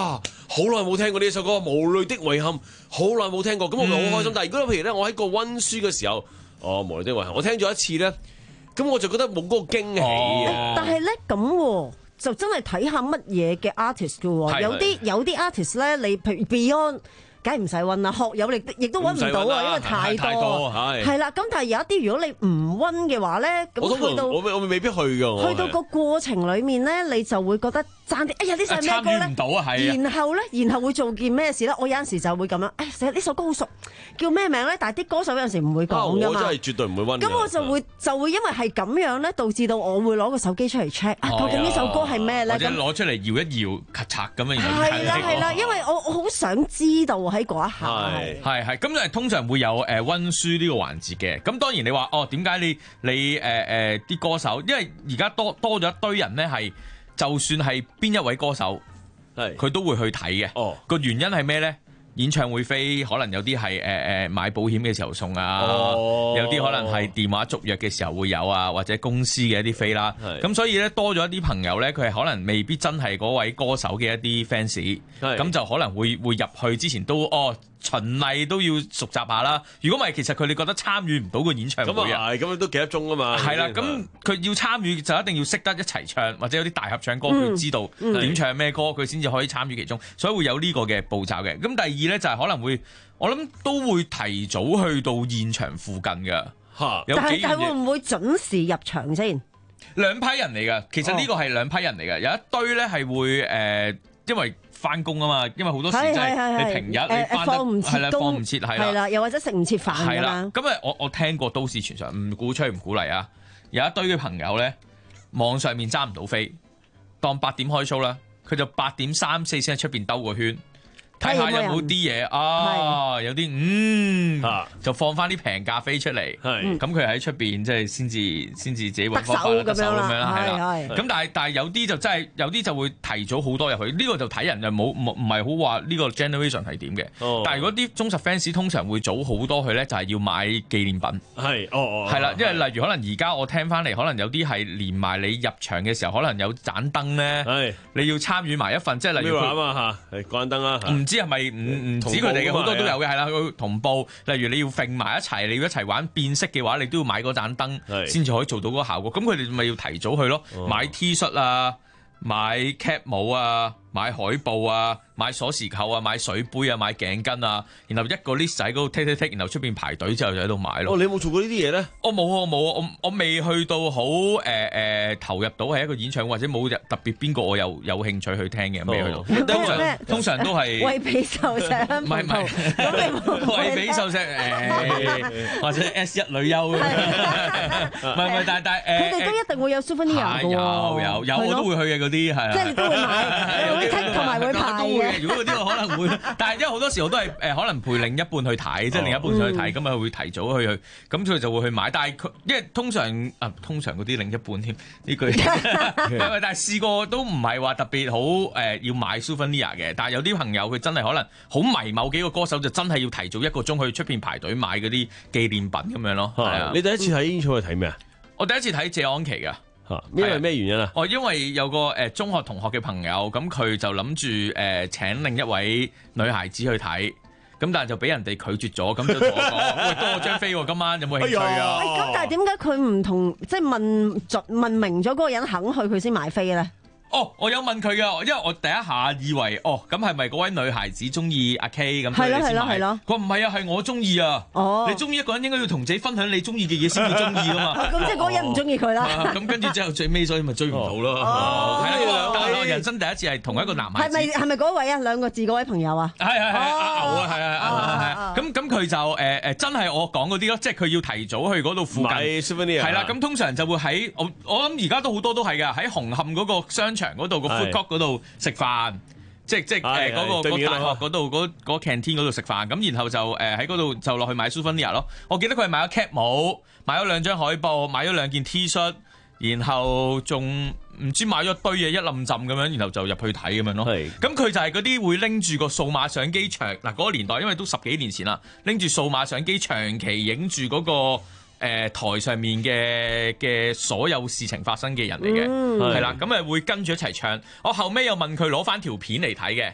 好耐冇聽過呢首歌《無淚的遺憾》，好耐冇聽過，咁我咪好開心。但係如果譬如咧，我喺個溫書嘅時候，哦，無淚的遺憾，我聽咗一次咧，咁我就覺得冇嗰個驚喜啊。 但係咧咁就真係睇下乜嘢嘅 artist 嘅喎，有啲有啲 artist 咧，你譬如 Beyond。梗係唔使揾啦，學友亦亦都揾唔到啊，因為太多。係啦，咁但係有一啲如果你唔溫嘅話咧，咁去到我我未必去㗎。 去到個過程裡面咧，你就會覺得爭啲。哎呀，呢首咩歌咧？ 參與唔到啊，係。 然後咧，然後會做件咩事咧？我有陣時就會咁樣。哎，成日呢首歌好熟，叫咩名咧？但係啲歌手有陣時唔會講㗎嘛。 我真係絕對唔會溫。 咁我就會就會因為係咁樣咧，導致到我會攞個手機出嚟 check 啊，究竟呢首歌係咩咧？ 或者攞出嚟搖一搖，咔嚓咁樣。 係啦係啦，因為我我好想知道喺嗰一下。 係係係，咁誒通常會有誒温書呢個環節嘅。咁當然你話哦，點解你你誒誒啲歌手，因為而家多多咗一堆人咧，係就算係邊一位歌手，係佢都會去睇嘅。哦，個原因係咩咧？演唱會飛可能有啲係誒誒買保險嘅時候送啊，哦、有啲可能係電話續約嘅時候會有啊，或者公司嘅一啲飛啦。咁所以咧多咗一啲朋友咧，佢係可能未必真係嗰位歌手嘅一啲 fans，咁就可能會會入去之前都哦。循例都要熟習下啦。如果唔係，其實佢哋覺得參與唔到個演唱會啊。 咁啊係，咁都幾粒鐘啊嘛。 係啦，咁佢要參與就一定要識得一齊唱，或者有啲大合唱歌，佢、嗯、知道點唱咩歌，佢先至可以參與其中。所以會有呢個嘅步驟嘅。咁第二咧就係可能會，我諗都會提早去到現場附近㗎。嚇，有幾樣嘢。但係但係會唔會準時入場先？ 兩批人嚟㗎，其實呢個係兩批人嚟㗎。有一堆咧係會誒、呃，因為。翻工啊嘛，因為好多時真係你平日你翻得係啦，放唔切係啦， 又或者食唔切飯㗎嘛。 咁啊，我我聽過都市傳說，唔鼓吹唔鼓勵啊。有一堆嘅朋友咧，網上面揸唔到飛，當八點開 show 啦，佢就八點三四先喺出邊兜個圈。睇下有冇啲嘢啊，有啲嗯，就放翻啲平價飛出嚟，咁佢喺出邊即係先至先至自己揾方法得手咁樣啦，係啦。咁但係但係有啲就真係有啲就會提早好多入去，呢個就睇人就冇唔唔係好話呢個 generation 係點嘅。但係如果啲忠實 fans 通常會早好多去咧，就係要買紀念品。係哦哦，係啦，因為例如可能而家我聽翻嚟，可能有啲係連埋你入場嘅時候，可能有盞燈咧，你要參與埋一份，即係例如佢啊嘛嚇，係關燈啦。 唔知係咪唔唔止佢哋嘅，好多都有嘅，係啦，佢同步。例如你要揈埋一齊，你要一齊玩變色嘅話，你都要買嗰盞燈，先至可以做到嗰個效果。咁佢哋咪要提早去咯，買 T 恤啊，買 cap 帽啊，買海報啊，買鎖匙扣啊，買水杯啊，買頸巾啊，然後一個 list 喺嗰度 tick tick tick，然後出邊排隊之後就喺度買咯。 哦，你有冇做過呢啲嘢咧？ 我冇啊，冇啊，我我未去到好誒誒投入到係一個演唱會，或者冇特別邊個我有有興趣去聽嘅，未去到。通常通常都係為俾壽石，唔係唔係， 為俾壽石誒，或者 S 一女優，唔係唔係，但係但係誒， 佢哋都一定會有 souvenir 嘅喎， 有有有，我都會去嘅嗰啲係啊， 即係你都會買，會聽同埋會排嘅。 如果嗰啲我可能會，但係因為好多時我都係誒可能陪另一半去睇，即係另一半上去睇，咁啊會提早去去，咁佢就會去買。但係佢因為通常啊，通常嗰啲另一半添呢句，但係試過都唔係話特別好誒要買 souvenir 嘅。但係有啲朋友佢真係可能好迷某幾個歌手，就真係要提早一個鐘去出邊排隊買嗰啲紀念品咁樣咯。係啊， 你第一次睇演唱會睇咩啊？ 我第一次睇謝安琪㗎。 因為咩原因啊？ 哦，因為有個誒、呃、中學同學嘅朋友，咁佢就諗住誒請另一位女孩子去睇，咁但係就俾人哋拒絕咗，咁就同我講：喂，多我張飛喎，今晚有冇興趣啊？ 咁、哎、但係點解佢唔同即係問問明咗嗰個人肯去，佢先買飛咧？ 哦，我有問佢㗎，因為我第一下以為，哦，咁係咪嗰位女孩子中意阿 K 咁，所以你先買？佢話唔係啊，係我中意啊。哦，你中意一個人應該要同自己分享你中意嘅嘢先至中意㗎嘛。 咁即係嗰個人唔中意佢啦。 咁跟住之後最尾所以咪追唔到咯。哦，係啦，但係我人生第一次係同一個男孩子。係咪係咪嗰位啊？兩個字嗰位朋友啊？ 係係係阿牛啊，係啊，係咁咁佢就誒誒真係我講嗰啲咯，即係佢要提早去嗰度附近。係啦，咁通常就會喺我我諗而家都好多都係㗎，喺紅磡嗰個商場嗰度個 food court 嗰度食飯，即係即係誒嗰個嗰大學嗰度嗰嗰 canteen 嗰度食飯，咁然後就誒喺嗰度就落去買 souvenir 咯。我記得佢係買咗 cap 帽，買咗兩張海報，買咗兩件 T 恤，然後仲唔知買咗堆嘢一冧浸咁樣，然後就入去睇咁樣咯。咁佢就係嗰啲會拎住個數碼相機長嗱嗰個年代，因為都十幾年前啦，拎住數碼相機長期影住嗰個。誒、呃、台上面嘅嘅所有事情發生嘅人嚟嘅，係啦、嗯，咁誒會跟住一齊唱。我後尾又問佢攞翻條片嚟睇嘅，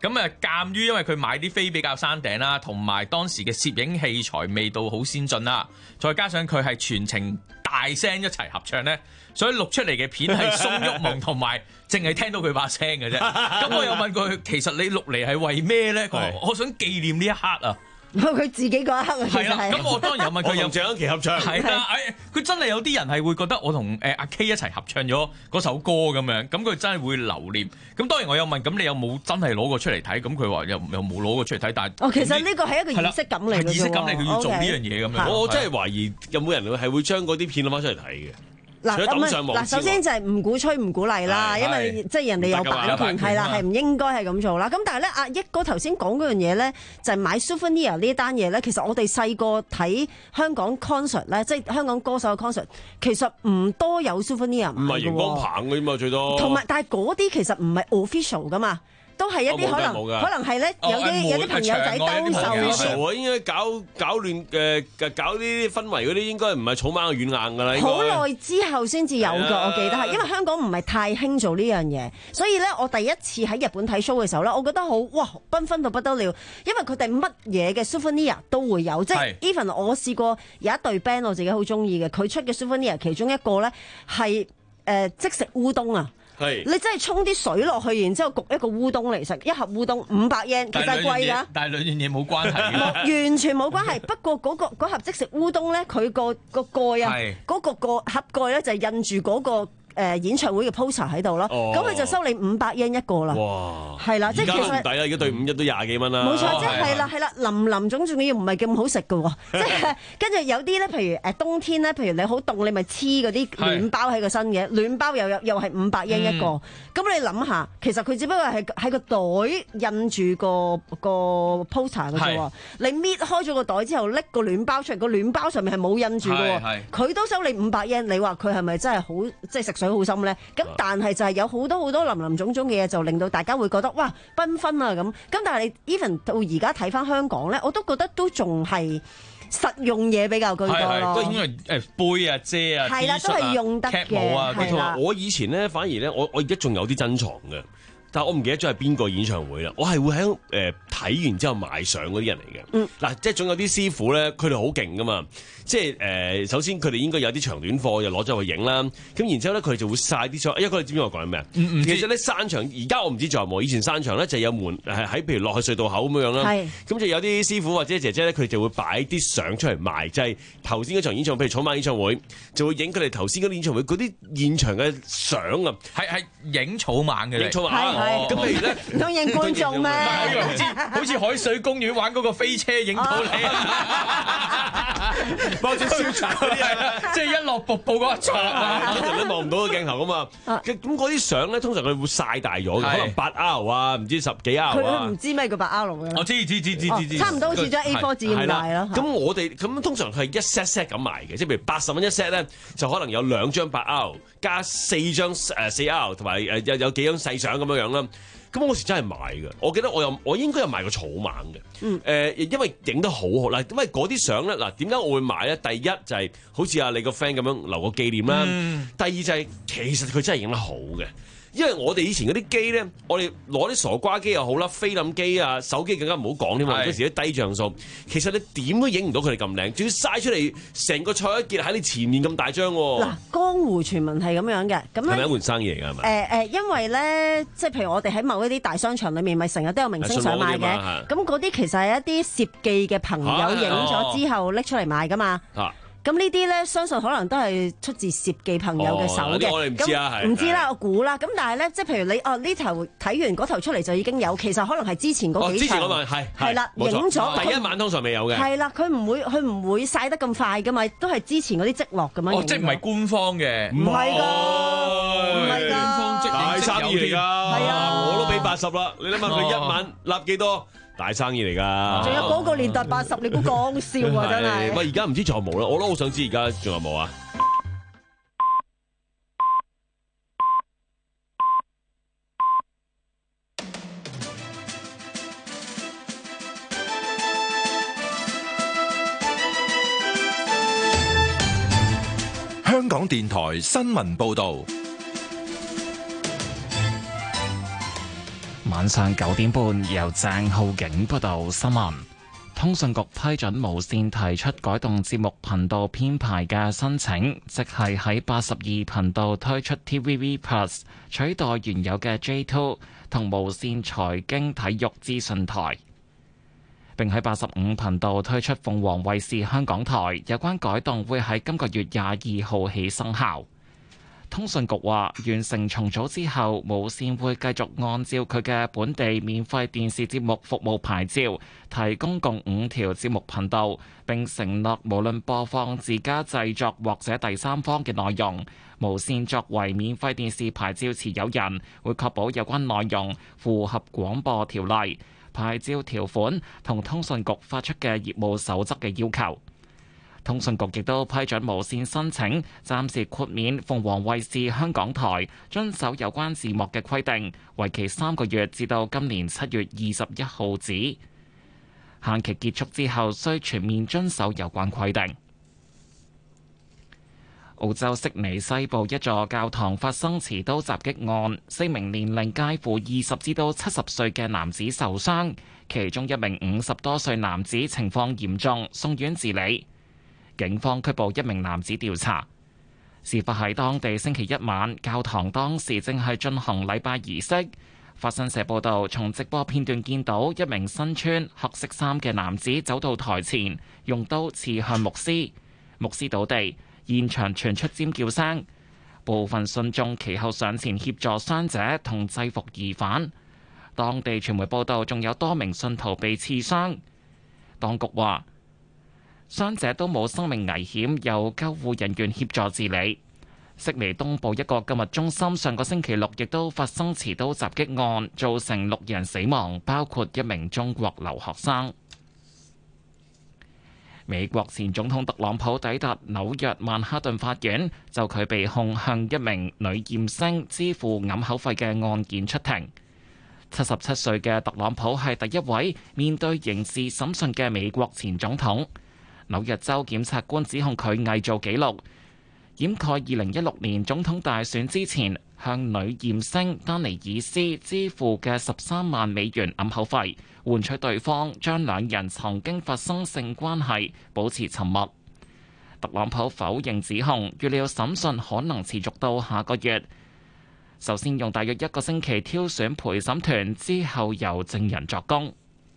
咁啊，鑑於因為佢買啲飛比較山頂啦，同埋當時嘅攝影器材未到好先進啦，再加上佢係全程大聲一齊合唱咧，所以錄出嚟嘅片係鬆郁矇同埋淨係聽到佢把聲嘅啫。咁我又問佢，其實你錄嚟係為咩咧？我想紀念呢一刻啊！ 佢自己嗰一刻啊，其實係啦。咁我當然有問佢有鄭欣宜合唱， 係啦，誒，佢真係有啲人係會覺得我同誒阿 K 一齊合唱咗嗰首歌咁樣，咁佢真係會留念。咁當然我有問，咁你有冇真係攞過出嚟睇？咁佢話又又冇攞過出嚟睇，但係哦，其實呢個係一個儀式感嚟嘅啫喎， 儀式感嚟，佢要做呢樣嘢咁樣。 我真係懷疑有冇人係會將嗰啲片攞翻出嚟睇嘅。 嗱咁嗱，首先就係唔鼓吹唔鼓勵啦，因為即係人哋有版權係啦，係唔應該係咁做啦。咁但係咧，阿益哥頭先講嗰樣嘢咧，就係買 souvenir 呢單嘢咧。其實我哋細個睇香港 concert 咧，即係香港歌手嘅 concert，其實唔多有 souvenir 唔係熒光棒嘅嘛，最多。 同埋，但係嗰啲其實唔係 official 噶嘛。都係一啲可能，可能係咧有啲有啲朋友仔兜售啊，應該搞搞亂誒搞啲氛圍嗰啲，應該唔係草蜢嘅軟硬㗎啦。 好耐之後先至有㗎，我記得係，因為香港唔係太興做呢樣嘢，所以咧我第一次喺日本睇 show 嘅時候咧，我覺得好哇繽紛到不得了，因為佢哋乜嘢嘅 souvenir 都會有，即係 even 我試過有一隊 band 我自己好中意嘅，佢出嘅 souvenir 其中一個咧係誒即食烏冬啊。 係， 你真係沖啲水落去，然之後焗一個烏冬嚟食，一盒烏冬五百 yen，其實係貴㗎。 但係兩樣嘢冇關係嘅， 完全冇關係。不過嗰、嗰個、盒即食烏冬咧，佢、嗰個、嗰個蓋啊，嗰、嗰個個盒蓋咧就印住嗰、嗰個。誒演唱會嘅 poster 喺度咯，咁佢就收你五百 yen 一個啦。 哇！ 係啦，即係其實而家都唔抵啦，而家對五一都廿幾蚊啦。 冇錯，即係係啦係啦，林林總仲要唔係咁好食嘅喎，即係跟住有啲咧，譬如誒冬天咧，譬如你好凍，你咪黐嗰啲暖包喺個身嘅，暖包又有又係五百 yen 一個。咁你諗下，其實佢只不過係喺個袋印住個個 poster 嘅啫喎。你搣開咗個袋之後，拎個暖包出嚟，個暖包上面係冇印住嘅喎，佢都收你五百 yen。你話佢係咪真係好即係食水好深咧？咁但係就係有好多好多林林總總嘅嘢，就令到大家會覺得哇繽紛啊咁。咁但係你 even 到而家睇翻香港咧，我都覺得都仲係實用嘢比較居多咯。 都應該誒杯啊、遮啊、 係啦，都係用得嘅。 啊，同埋我以前咧，反而咧，我我而家仲有啲珍藏嘅。但係我唔記得咗係邊個演唱會啦，我係會喺誒睇完之後買相嗰啲人嚟嘅。嗯，嗱，即係總有啲師傅咧，佢哋好勁噶嘛。即係誒、呃，首先佢哋應該有啲長短貨，就攞咗去影啦。咁然之後咧，佢哋就會晒啲相。因為佢哋知唔知我講緊咩啊？其實咧，山場而家我唔知仲有冇。以前山場咧就有門係喺譬如落去隧道口咁樣啦。係。咁就有啲師傅或者姐姐咧，佢哋就會擺啲相出嚟賣，就係頭先嗰場演唱會，譬如草蜢演唱會，就會影佢哋頭先嗰啲演唱會嗰啲現場嘅相啊。係係影草蜢嘅。 影草蜢。咁譬如咧， 唔通影觀眾咩？ 好似好似海水公園玩嗰個飛車影到你。 包住燒柴嗰啲係， 即係一落瀑布嗰一場啊， 通常都望唔到個鏡頭噶嘛。咁嗰啲相咧，通常佢會曬大咗嘅，可能八 R 啊，唔知十幾 R 啊。 佢唔知咩叫八 R 嘅。 我知知知知知知。 差唔多好似張 A 四 紙咁大咯。 咁我哋咁通常係一 set set 咁賣嘅，即係譬如八十蚊一 set 咧，就可能有兩張八 R 加四張誒四 R 同埋誒有有幾張細相咁樣樣啦。咁我時真係買嘅，我記得我有我應該有買過草蜢嘅，誒、嗯呃，因為影得好好嗱，因為嗰啲相咧嗱，點解我會買咧？第一就係好似啊你個 friend 咁樣留個紀念啦，嗯、第二就係其實佢真係影得好嘅。因為我哋以前嗰啲機咧，我哋攞啲傻瓜機又好啦，菲林機啊、手機更加唔好講添嘛，嗰時啲低像素，其實你點都影唔到佢哋咁靚，仲要嘥出嚟成個蔡一傑喺你前面咁大張。嗱， 江湖傳聞係咁樣嘅，咁係咪一門生意嚟㗎？係咪？ 誒誒，因為咧，即係譬如我哋喺某一啲大商場裏面，咪成日都有明星相賣嘅，咁嗰啲其實係一啲攝記嘅朋友影咗之後拎出嚟賣㗎嘛。啊咁呢啲咧，相信可能都係出自攝記朋友嘅手嘅。 我哋唔知啊，係唔知啦，我估啦。咁但係咧，即係譬如你哦呢頭睇完嗰頭出嚟就已經有，其實可能係之前嗰幾場。 之前嗰晚係係啦，影咗第一晚通常未有嘅。 係啦，佢唔會佢唔會曬得咁快噶嘛，都係之前嗰啲積落咁樣。 哦，即係唔係官方嘅？ 唔係㗎，唔係㗎， 大生意嚟㗎。 係啊， 我都俾八十啦。你諗下佢一晚立幾多？大生意嚟㗎， 仲有嗰個年代八十，你估講笑啊？真係。 喂，而家唔知仲有冇啦，我都好想知而家仲有冇啊！ 香港電台新聞報導。 晚上九點半，由鄭浩景報道新聞。通訊局批准無線提出改動節目頻道編排嘅申請，即係喺八十二頻道推出 T V B Plus， 取代原有嘅 J 二同無線財經體育資訊台，並喺八十五頻道推出鳳凰衛視香港台。有關改動會喺今個月廿二號起生效。通訊局話，完成重組之後，無線會繼續按照佢嘅本地免費電視節目服務牌照，提供共五條節目頻道，並承諾無論播放自家製作或者第三方嘅內容，無線作為免費電視牌照持有人，會確保有關內容符合廣播條例、牌照條款同通訊局發出嘅業務守則嘅要求。通訊局亦都批准無線申請，暫時豁免鳳凰衛視香港台遵守有關字幕嘅規定，為期三個月，至到今年七月二十一號止。限期結束之後，需全面遵守有關規定。澳洲悉尼西部一座教堂發生持刀襲擊案，四名年齡介乎二十至到七十歲嘅男子受傷，其中一名五十多歲男子情況嚴重，送院治理。警方拘捕一名男子調查。事發喺當地星期一晚，教堂當時正係進行禮拜儀式。法新社報道，從直播片段見到一名身穿黑色衫嘅男子走到台前，用刀刺向牧師，牧師倒地，現場傳出尖叫聲。部分信眾其後上前協助傷者同制服疑犯。當地傳媒報道，仲有多名信徒被刺傷。當局話，傷者都冇生命危險，由救護人員協助治理。悉尼東部一個購物中心上個星期六亦都發生持刀襲擊案，造成六人死亡，包括一名中國留學生。美國前總統特朗普抵達紐約曼哈頓法院，就佢被控向一名女驗星支付掩口費嘅案件出庭。七十七歲嘅特朗普係第一位面對刑事審訊嘅美國前總統。紐約州檢察官指控佢偽造紀錄，掩蓋二零一六年總統大選之前向女驗星丹尼爾斯支付嘅十三萬美元掩口費，換取對方將兩人曾經發生性關係保持沉默。特朗普否認指控，預料審訊可能持續到下個月。首先用大約一個星期挑選陪審團，之後由證人作供。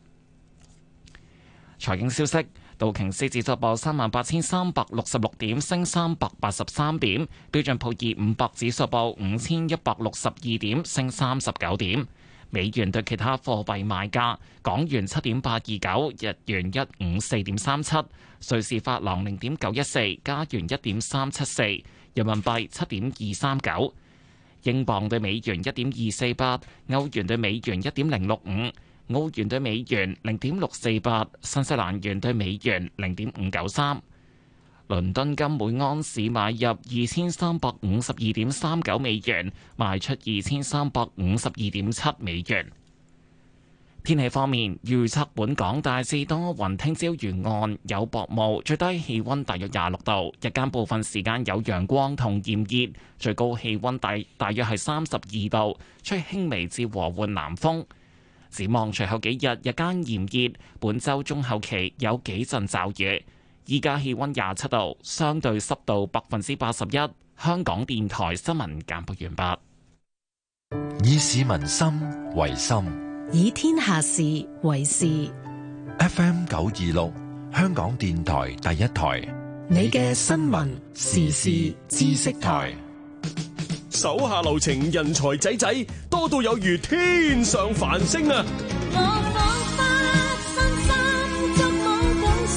財經消息。道瓊斯指數報三萬八千三百六十六點，升三百八十三點。標準普爾五百指數報五千一百六十二點，升三十九點。美元對其他貨幣賣價：港元七點八二九，日元一五四點三七，瑞士法郎零點九一四，加元一點三七四，人民幣七點二三九，英鎊對美元一點二四八，歐元對美元一點零六五。澳元對美元零點六四八，新西蘭元對美元零點五九三。倫敦金每安士買入二千三百五十二點三九美元，賣出二千三百五十二點七美元。天氣方面，預測本港大致多雲，聽朝沿岸有薄霧，最低氣溫大約廿六度，日間部分時間有陽光同炎熱，最高氣溫大大約係三十二度，吹輕微至和緩南風。展望隨後幾日，日間炎熱，本週中後期有幾陣驟雨。依家氣溫廿七度，相對濕度百分之八十一。香港電台新聞簡報完畢。 以市民心為心， 以天下事為事。 F M 九二六，香港電台第一台， 你嘅新聞時事知識台。 手下留情，人才仔仔多到有如天上繁星啊！ 我彷彿身心觸摸到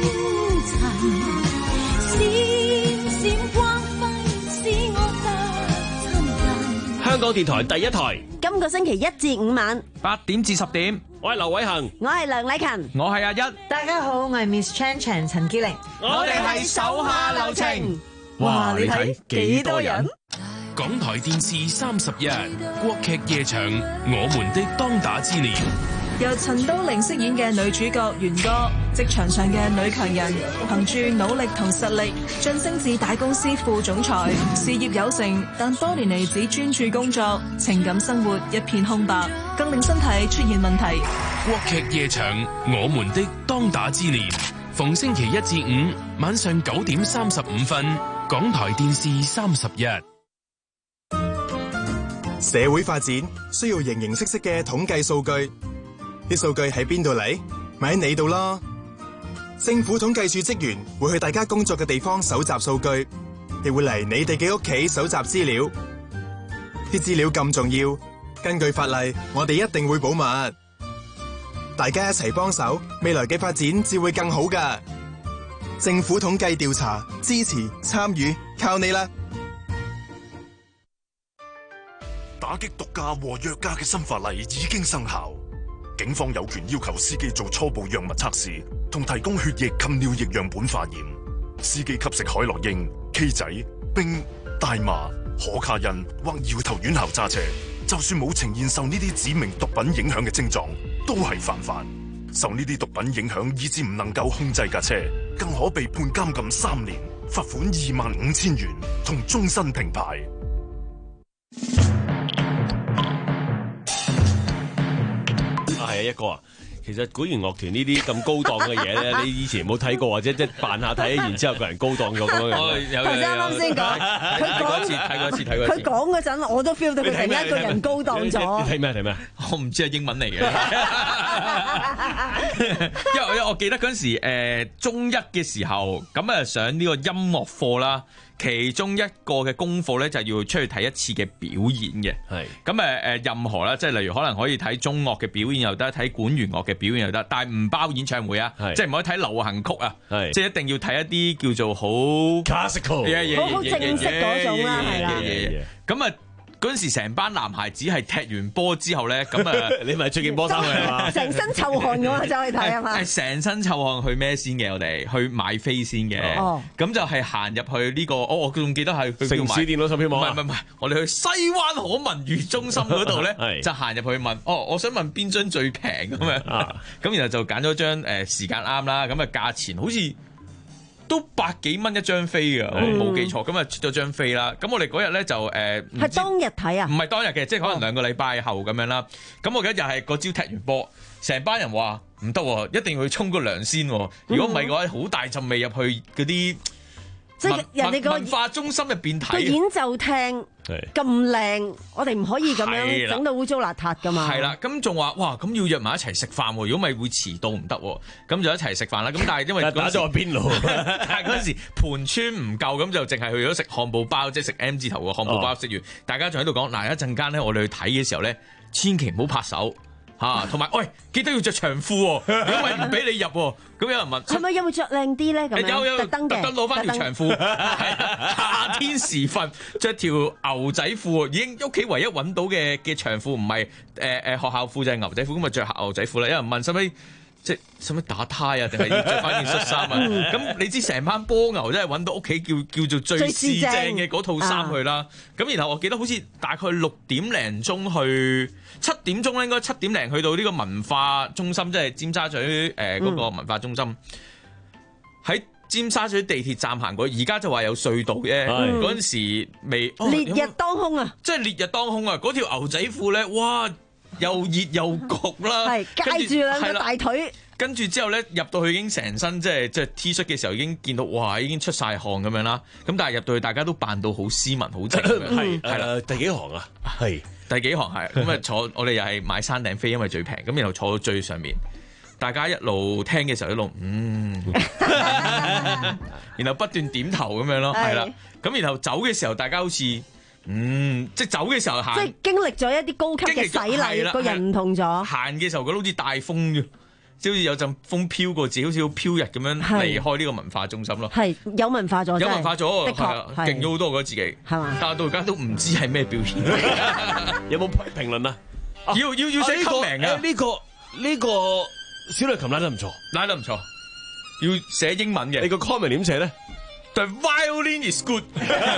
星塵，閃閃光輝使我得親近。 香港電台第一台， 今個星期一至五晚八點至十點， 我係劉偉恒， 我係梁禮勤， 我係阿一。 大家好，我係 Miss Chan Chan 陳潔玲， 我哋係手下留情。 哇！你睇幾多人？ 港台電視三十一國劇夜場《我們的當打之年》， 由陳都靈飾演嘅女主角元歌，職場上嘅女強人，憑住努力同實力晉升至大公司副總裁，事業有成，但多年嚟只專注工作，情感生活一片空白。 更令身體出現問題。 國劇夜場，我們的當打之年，逢星期一至五晚上九點三十五分，港台電視三十一。 社會發展需要形形色色嘅統計數據，啲數據喺邊度嚟？咪喺你度咯。政府統計處職員會去大家工作嘅地方搜集數據，亦會嚟你哋嘅屋企搜集資料。啲資料咁重要，根據法例，我哋一定會保密。大家一齊幫手，未來嘅發展至會更好㗎。政府統計調查，支持參與，靠你啦！ 打擊毒駕和藥駕嘅新法例已經生效，警方有權要求司機做初步藥物測試，同提供血液及尿液樣本化驗。司機吸食海洛因、K 仔、冰、大麻、可卡因或搖頭丸後揸車，就算冇呈現受呢啲指明毒品影響嘅症狀，都係犯法。受呢啲毒品影響以致唔能夠控制架車，更可被判監禁三年、罰款二萬五千元同終身停牌。 係啊，一哥啊，其實管弦樂團呢啲咁高檔嘅嘢咧，你以前冇睇過，或者即係扮下睇，然之後個人高檔咗咁樣。 頭先啱啱先講，佢講一次睇過一次睇過一次。佢講嗰陣，我都 feel 到佢突然間個人高檔咗。 你睇咩睇咩？我唔知係英文嚟嘅。因為因為我記得嗰陣時誒中一嘅時候，咁啊上呢個音樂課啦。其中一個嘅功課咧，就係要出去睇一次嘅表演嘅。係咁誒誒，任何啦，即係例如可能可以睇中樂嘅表演又得，睇管弦樂嘅表演又得，但係唔包演唱會啊，即係唔可以睇流行曲啊，即係一定要睇一啲叫做好 classical、 好好正式嗰種啦，係啦。 咁啊。嗰陣時成班男孩子係踢完波之後咧，咁啊， 你咪着件波衫去係嘛？ 成身臭汗咁啊，走去睇係嘛？ 係成身臭汗去咩先嘅？我哋去買飛先嘅。哦，咁就係行入去呢個，哦，我仲記得係去城市電腦售票網。 唔係唔係唔係，我哋去西灣河文娛中心嗰度咧，就行入去問，哦，我想問邊張最平咁樣。咁然後就揀咗張誒時間啱啦，咁啊價錢好似都百幾蚊一張飛㗎，我冇記錯，咁啊出咗張飛啦。咁我哋嗰日咧就誒， 係當日睇啊？ 唔係當日嘅，即係可能兩個禮拜後咁樣啦。咁我記得又係嗰朝踢完波，成班人話唔得喎，一定要去沖個涼先。如果唔係嘅話，好大陣味入去嗰啲。即係人哋個文化中心入邊睇個演奏廳咁靚，我哋唔可以咁樣整到污糟邋遢噶嘛。 係啦，咁仲話哇，咁要約埋一齊食飯喎，如果咪會遲到唔得喎，咁就一齊食飯啦。咁但係因為打咗個邊爐， 但係嗰陣時盤村唔夠，咁就淨係去咗食漢堡包，即係食 M 字頭嘅漢堡包。食完，大家仲喺度講嗱，一陣間咧，我哋去睇嘅時候咧，千祈唔好拍手。嚇，同埋喂，記得要着長褲喎，如果唔係唔俾你入喎。咁有人問， 係咪有冇着靚啲咧？咁有有特登嘅， 特登攞翻條長褲。夏天時分着條牛仔褲，已經屋企唯一揾到嘅嘅長褲，唔係誒誒學校褲就係牛仔褲，咁咪着牛仔褲啦。有人問使唔使即係使唔使打呔啊？定係要着翻件恤衫啊？咁你知成班波牛真係揾到屋企叫叫做最試正嘅嗰套衫去啦。咁然後我記得好似大概六點零鐘去。七點鐘咧，應該七點零去到呢個文化中心，即係尖沙咀誒嗰個文化中心。喺、嗯、尖沙咀地鐵站行過，而家就話有隧道嘅。嗰陣、嗯、時未、哦、 烈日當空啊！ 即係烈日當空啊！嗰條牛仔褲咧，哇，又熱又焗啦， 係介住兩個大腿。 跟住之後咧，入到去已經成身即係即係 T 恤嘅時候，已經見到哇，已經出晒汗咁樣啦。咁但係入到去，大家都扮到好斯文、好正咁樣。係係啦， 第幾行啊？係。 第幾行係咁啊？坐我哋又係買山頂飛，因為最平。咁然後坐到最上面，大家一路聽嘅時候一路嗯，然後不斷點頭咁樣咯，係啦。咁然後走嘅時候，大家好似嗯，即係走嘅時候行， 即係經歷咗一啲高級嘅洗禮，個人唔同咗。 行嘅時候覺得好似大風啫，即係好似有陣風飄過自己，好似飄逸咁樣離開呢個文化中心咯。係有文化咗， 有文化咗， 的確勁咗好多，我覺得自己係嘛。但係到而家都唔知係咩表現。 有冇評論啊？ 要要要寫名啊！ 呢個呢個小提琴拉得唔錯， 拉得唔錯。要寫英文嘅。 你個 comment 點寫咧 ？The violin is good。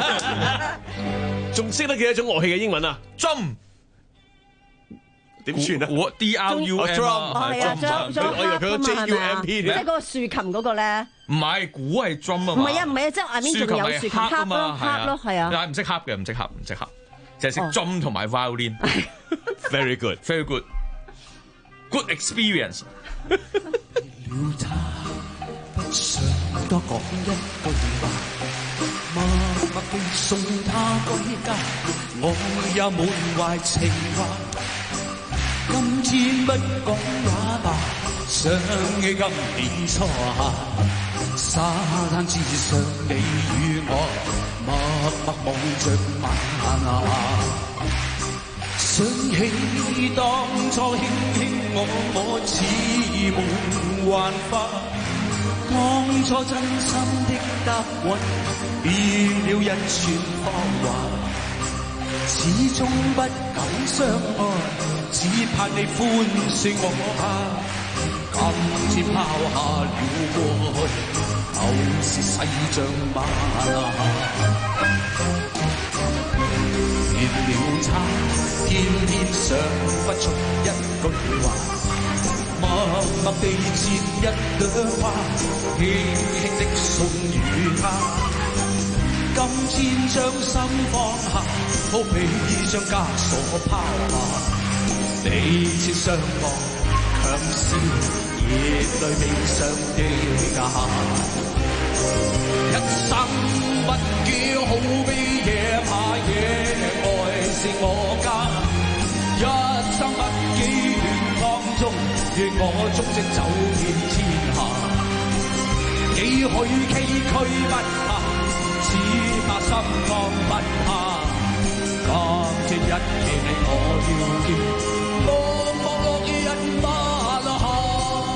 仲識得幾多種樂器嘅英文啊 ？Drum。 點算啊？ 我 D R U M 係啊 ，drum，我以為佢個 J U M P 即係嗰個豎琴嗰個咧。 唔係，鼓係 drum 啊嘛。 唔係啊，唔係啊，即係下面仲有豎琴敲咯，敲咯，係啊。 但係唔識敲嘅，唔識敲，唔識敲，就係識 drum 同埋 violin。 Very good, very good, good experience。 不想多講一句話，默默地送他歸家，我也滿懷情話。今天不講話吧，想起今年初夏，沙灘之上你與我，默默望着晚霞。想起當初卿卿我我似夢幻化，當初真心的答允變了一串謊話，始終不敢相愛，只盼你寬恕我吧。今天拋下了過去，舊時細像晚霞。變了差，偏偏想不出一句話，默默地接一朵花，輕輕的送與他。今天將心放下，好比將枷鎖拋下，彼此相望，強笑熱淚未上的家。一生不叫好比夜怕夜愛是我家，一生不羈亂當中，願我足跡走遍天下。幾許崎嶇不怕，只怕心慌不怕。今天一夜我要見，望望落日晚霞。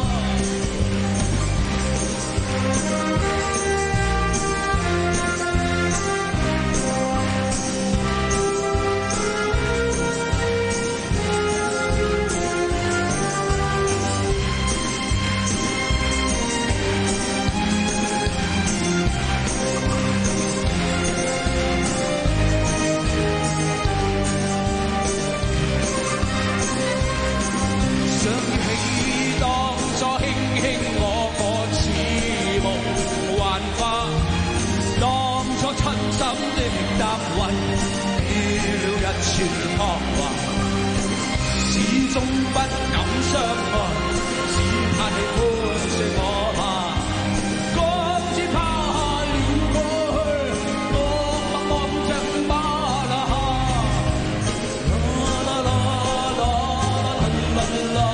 全彷徨，始終不敢相愛，只盼你寬恕我吧。今天拋下了過去，默默望着晚霞。啦啦啦啦啦啦啦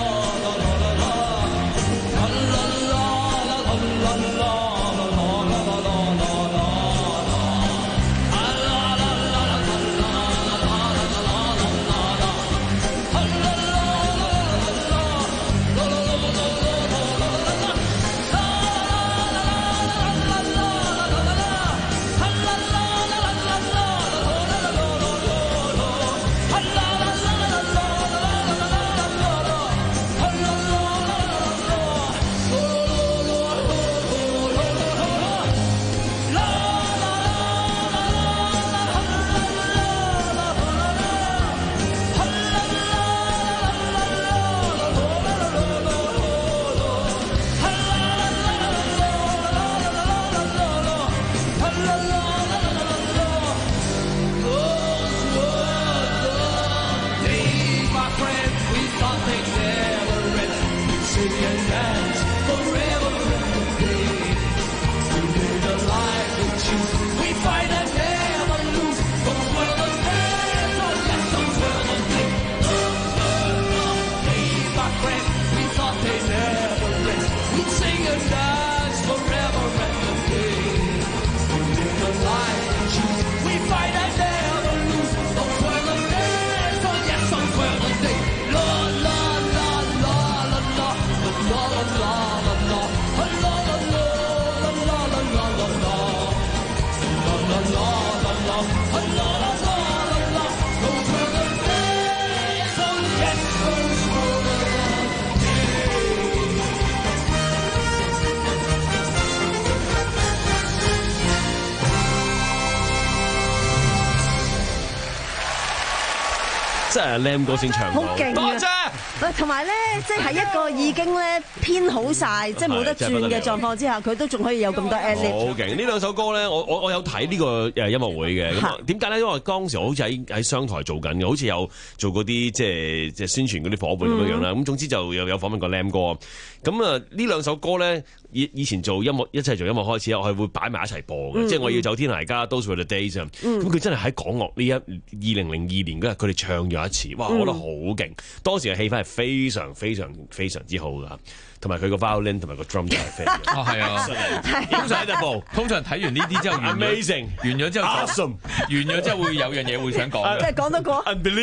真係 Lam 哥先唱到， 好勁啊！ 多謝喂，同埋咧，即係喺一個已經咧編好晒，即係冇得轉嘅狀況之下，佢都仲可以有咁多 ad-lib。 好勁！呢兩首歌咧，我我我有睇呢個誒音樂會嘅。咁點解咧？因為當時我好似喺喺商台做緊嘅，好似有做嗰啲即係即係宣傳嗰啲夥伴咁樣樣啦。咁、嗯、總之就有有訪問過 Lam 哥。咁啊，呢兩首歌咧，以以前做音樂一齊做音樂開始，我係會擺埋一齊播嘅。嗯、即係我要走天涯家 Those Were the Days 啊。咁佢真係喺港樂呢一二零零二年嗰日，佢哋唱咗一次，哇！我覺得好勁。當時嘅氣氛係非常非常非常之好噶，同埋佢個 violin 同埋個 drum 都係飛。 哦，係啊， 通常喺度， 通常睇完呢啲之後完 ，amazing， 完咗之後 awesome， 完咗之後會有樣嘢會想講。 即係講多個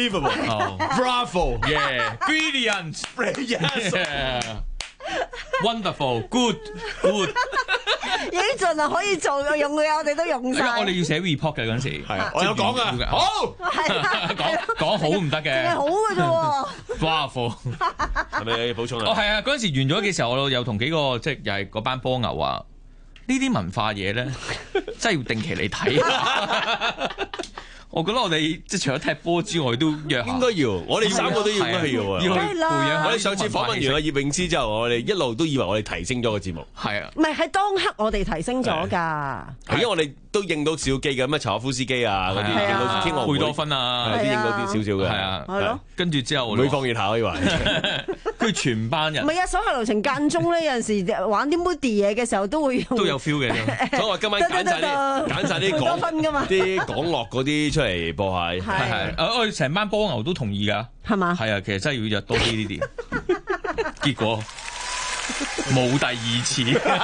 ，Bravo，Yeah，Brilliant，Brilliant，Wonderful，Good，Good。 已經盡量可以做嘅用嘅，我哋都用晒。 我哋要寫 report 嘅嗰陣時， 係我有講噶，好， 講講好唔得嘅， 淨係好嘅啫喎。 Bravo， 係咪補充啊？ 哦，係啊，嗰陣時完咗嘅時候，我又同幾個即係又係嗰班波牛啊，呢啲文化嘢咧，真係要定期嚟睇。我覺得我哋即係除咗踢波之外，都約應該要，我哋三個都應該要啊。 要去培養。 我哋上次訪問完阿葉詠詩之後，我哋一路都以為我哋提升咗個節目。 係啊， 唔係喺當刻我哋提升咗㗎。 係因為我哋都應到少機嘅，咩柴可夫斯基啊嗰啲，應到天鵝貝多芬啊， 啲應到啲少少嘅。 係啊， 係咯。 跟住之後， 每況愈下可以話。 跟住全班人。 唔係啊，手下留情間中咧，有陣時玩啲 moody 嘢嘅時候都會用。 都有 feel 嘅。 所以我今晚揀晒啲揀曬啲港啲港樂嗰啲出嚟播下。 係係，我哋成班波牛都同意㗎， 係嘛？ 係啊，其實真係要約多啲呢啲，結果冇第二次。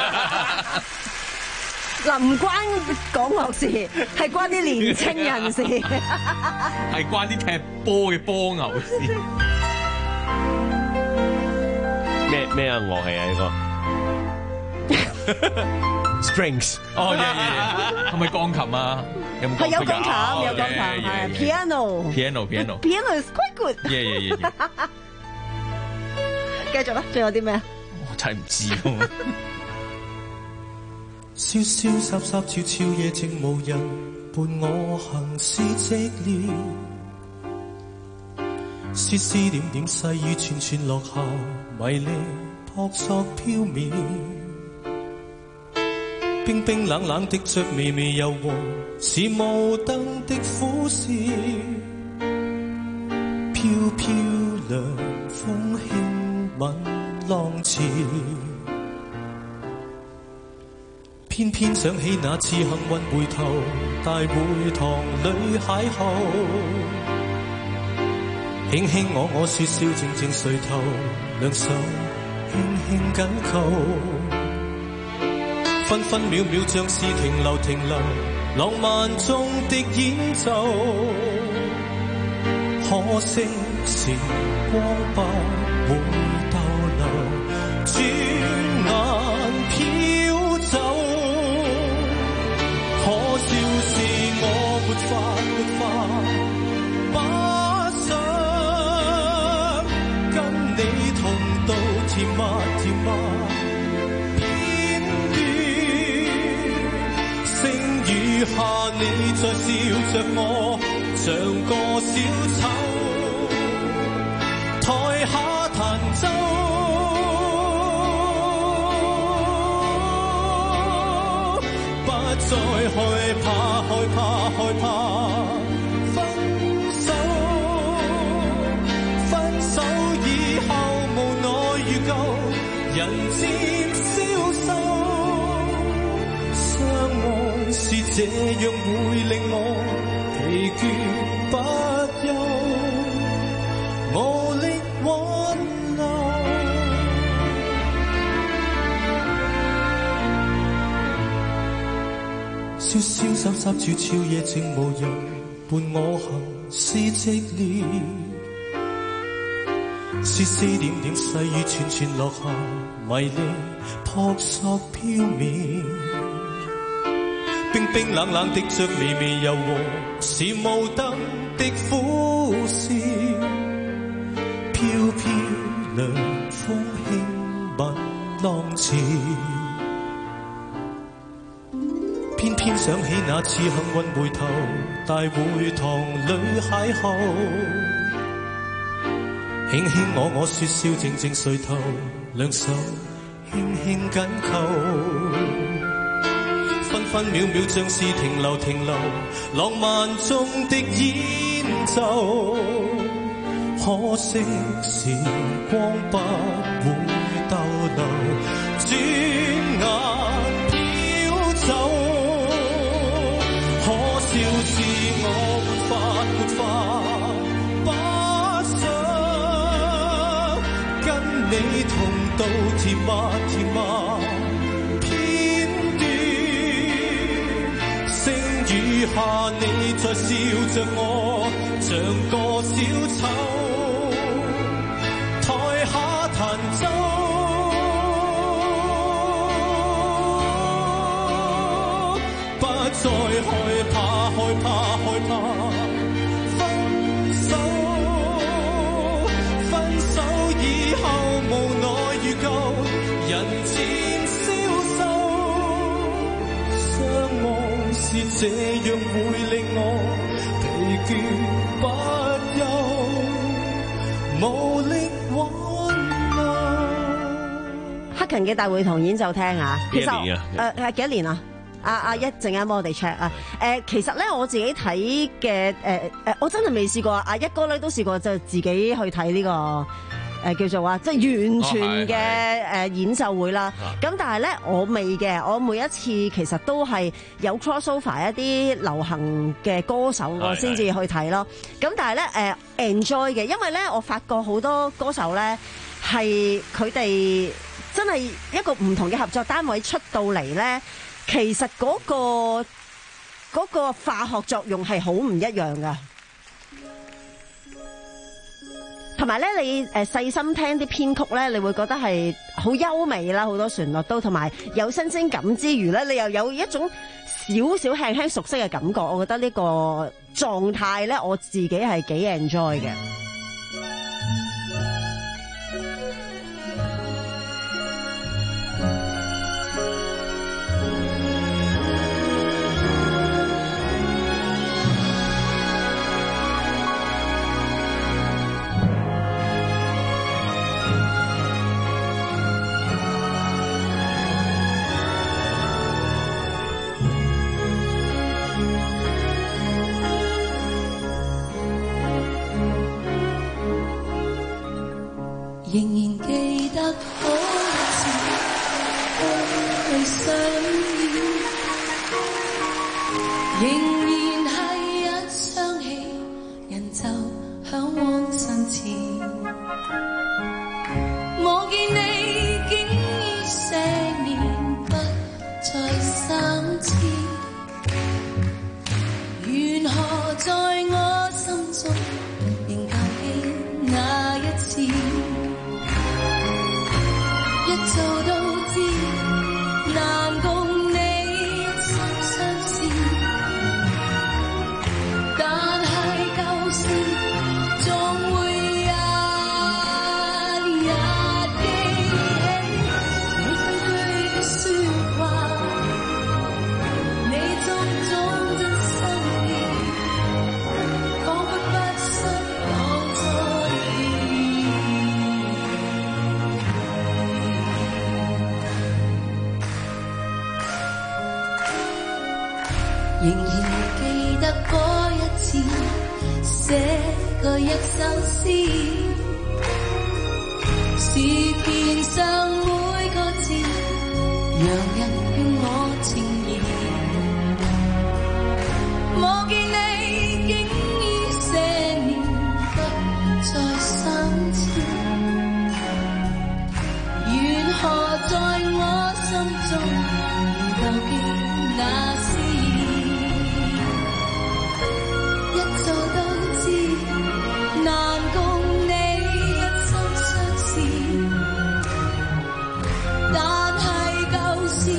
嗱，唔關港樂事，係關啲年青人事， 係關啲踢波嘅波牛事。 咩咩啊？樂器啊呢個 Strings。 哦耶耶耶，係咪鋼琴啊？有冇？ 係有鋼琴，有鋼琴，係 piano，piano，piano piano，piano is quite good。 耶耶耶！ 繼續啦，仲有啲咩啊？ 我真係唔知喎。 瀟瀟灑灑悄悄夜靜無人伴我行是寂寥，絲絲點點細雨串串落下，迷離撲朔飄渺。冰冰冷冷的着微微柔和，似霧燈的苦笑。飄飄涼風輕吻浪潮，偏偏想起那次幸運回頭，大會堂裏邂逅。輕輕我我説笑，靜靜垂頭，兩手輕輕緊扣。分分秒秒像是停留停留，浪漫中的演奏。可惜時光不會逗留，轉眼飄走。可笑是我沒法沒法，不想跟你同到甜蜜甜蜜。雨下你在笑着我，像個小丑，台下彈奏，不再害怕害怕害怕分手，分手以後無奈如舊，人漸消瘦。是這樣會令我疲倦不休，無力挽留。瀟瀟灑灑悄悄夜靜無人伴我行是寂寥，絲絲點點細雨串串落下，迷離撲朔飄渺。冰冰冷冷的着微微柔和，是霧燈的苦笑。飄飄涼風輕吻浪潮，偏偏想起那次幸運回頭，大會堂裏邂逅。輕輕輕我我説笑靜靜垂頭，兩手輕輕緊扣，分分秒秒像是停留停留，浪漫中的演奏。可惜時光不會逗留，轉眼飄走。可笑是我沒法沒法不想跟你同到甜蜜甜蜜片段，星雨下你在笑着我，像個小丑。彈奏，不再害怕，害怕，害怕分手。分手以後無奈如舊，人漸消瘦。相愛是這樣會令我疲倦不休，無力挽。 克勤嘅大會堂演奏廳啊，其實幾多年啊？ 誒誒幾多年啊？阿阿一陣間幫我哋 check 啊！誒，其實咧我自己睇嘅誒誒，我真係未試過啊！阿一哥咧都試過就自己去睇呢、這個誒、呃、叫做話即係完全嘅誒演奏會啦。咁、哦、但係咧我未嘅，我每一次其實都係有 crossover 一啲流行嘅歌手我先至去睇咯。咁但係咧誒 enjoy 嘅，因為咧我發覺好多歌手咧係佢哋。真係一個唔同嘅合作單位出到嚟咧，其實嗰個嗰個化學作用係好唔一樣噶。同埋咧，你誒細心聽啲編曲咧，你會覺得係好優美啦，好多旋律都同埋有新鮮感之餘咧，你又有一種少少輕輕熟悉嘅感覺。我覺得呢個狀態咧，我自己係幾 enjoy 嘅。 仍然記得嗰次去相遇，仍然係一想起人就向往身前。望見你竟已些年不再相似，緣何在我心中仍舊記那一次。一早都知，難共你一生相思，但係舊事總會日日記起。你句句的説話，你種種真心意，彷彿不想講錯意。仍然記得嗰一次，寫過一首詩，詩篇上每個字，讓人勸我情意。望見你竟已些年不再相似，緣何在我心中仍舊記那詩意。一早都知，難共你一生相思，但係舊事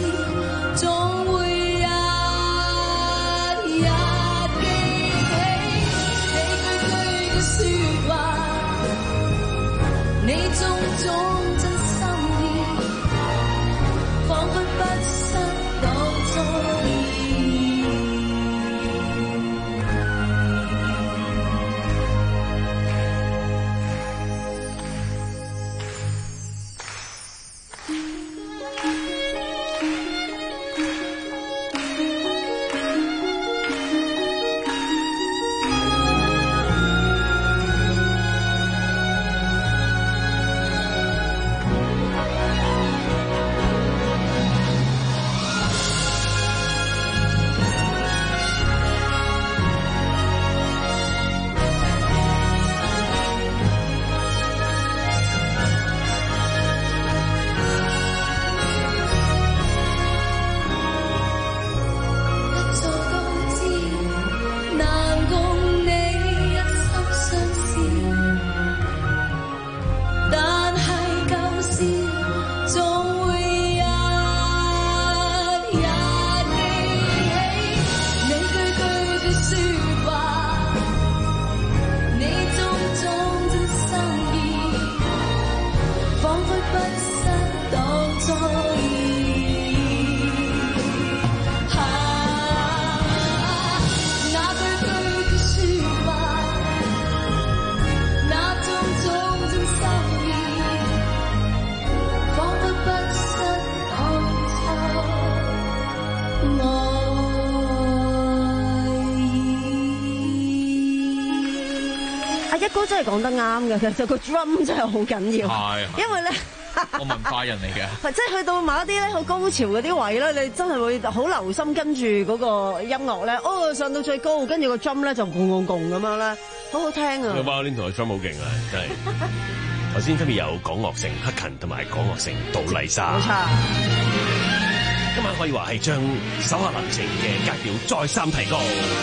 阿一哥真係講得啱嘅，其實個 drum 真係好緊要， 係因為咧。 我文化人嚟嘅， 即係去到某一啲咧好高潮嗰啲位咧，你真係會好留心跟住嗰個音樂咧，哦上到最高，跟住個 drum 咧就轟轟轟咁樣咧，好好聽啊！ 個 violin 同個 drum 好勁啊，真係。頭先分別有港樂城克勤同埋港樂城杜麗莎， 冇錯。 今晚可以話係將手下留情嘅格調再三提高。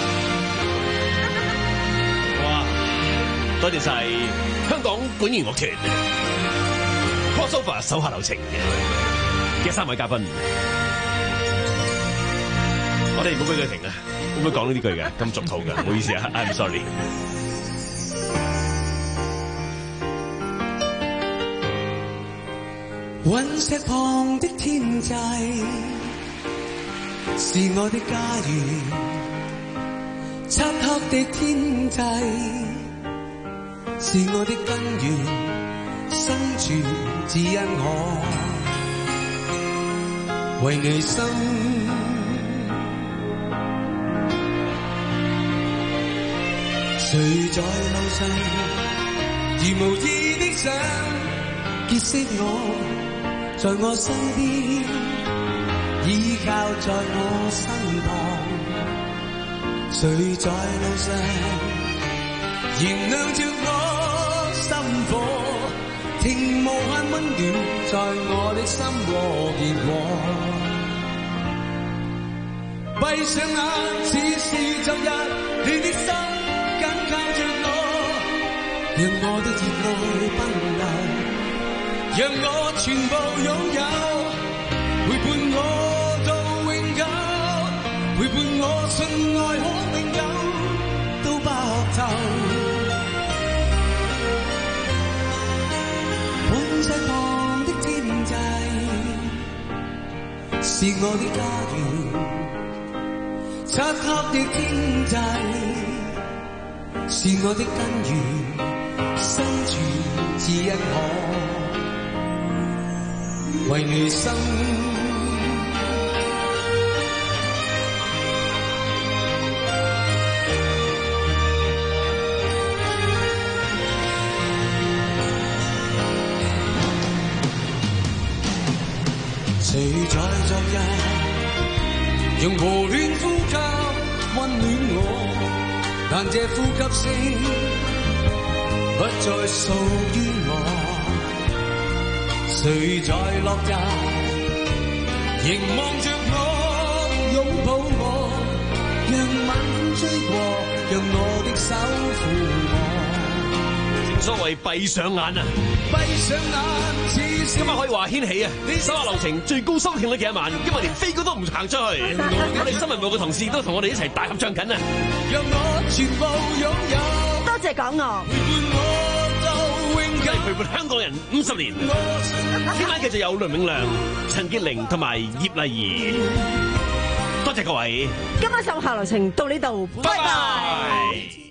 哇！多謝晒香港管弦樂團。Crossover 手下留情嘅三位嘉賓，我哋唔好俾佢停啊！唔好講呢啲句嘅，咁俗套嘅，唔好意思啊 ，I'm sorry。 隕石旁的天際是我的家園，漆黑的天際是我的根源。生存只因我為你生，誰在路上如無意的想結識我，在我身邊依靠在我身旁，誰在路上燃亮着我心火，情無限溫暖在我的心和結果，閉上眼似是昨日，你的心緊靠着我，讓我的熱愛奔流，讓我全部擁有，陪伴我到永久，陪伴我信愛可永久到白頭。隕石旁的天際是我的家園，漆黑的天際是我的根源，生存只因我為你生。誰在昨日用和暖呼吸溫暖我，但這呼吸聲不再屬於我。誰在落日凝望着我，擁抱我，讓晚風吹過，讓我的手撫我。 所謂閉上眼啊！ 閉上眼， 今晚可以話掀起啊！手下留情最高收聽率嘅一晚，因為連飛哥都唔行出去。我哋新聞部嘅同事都同我哋一齊大合唱緊啊！ 讓我全部擁有。 多謝港樂， 陪伴香港人五十年。聽晚繼續有倫永亮、陳潔靈同埋葉麗儀。多謝各位。 今晚手下留情到呢度，拜拜。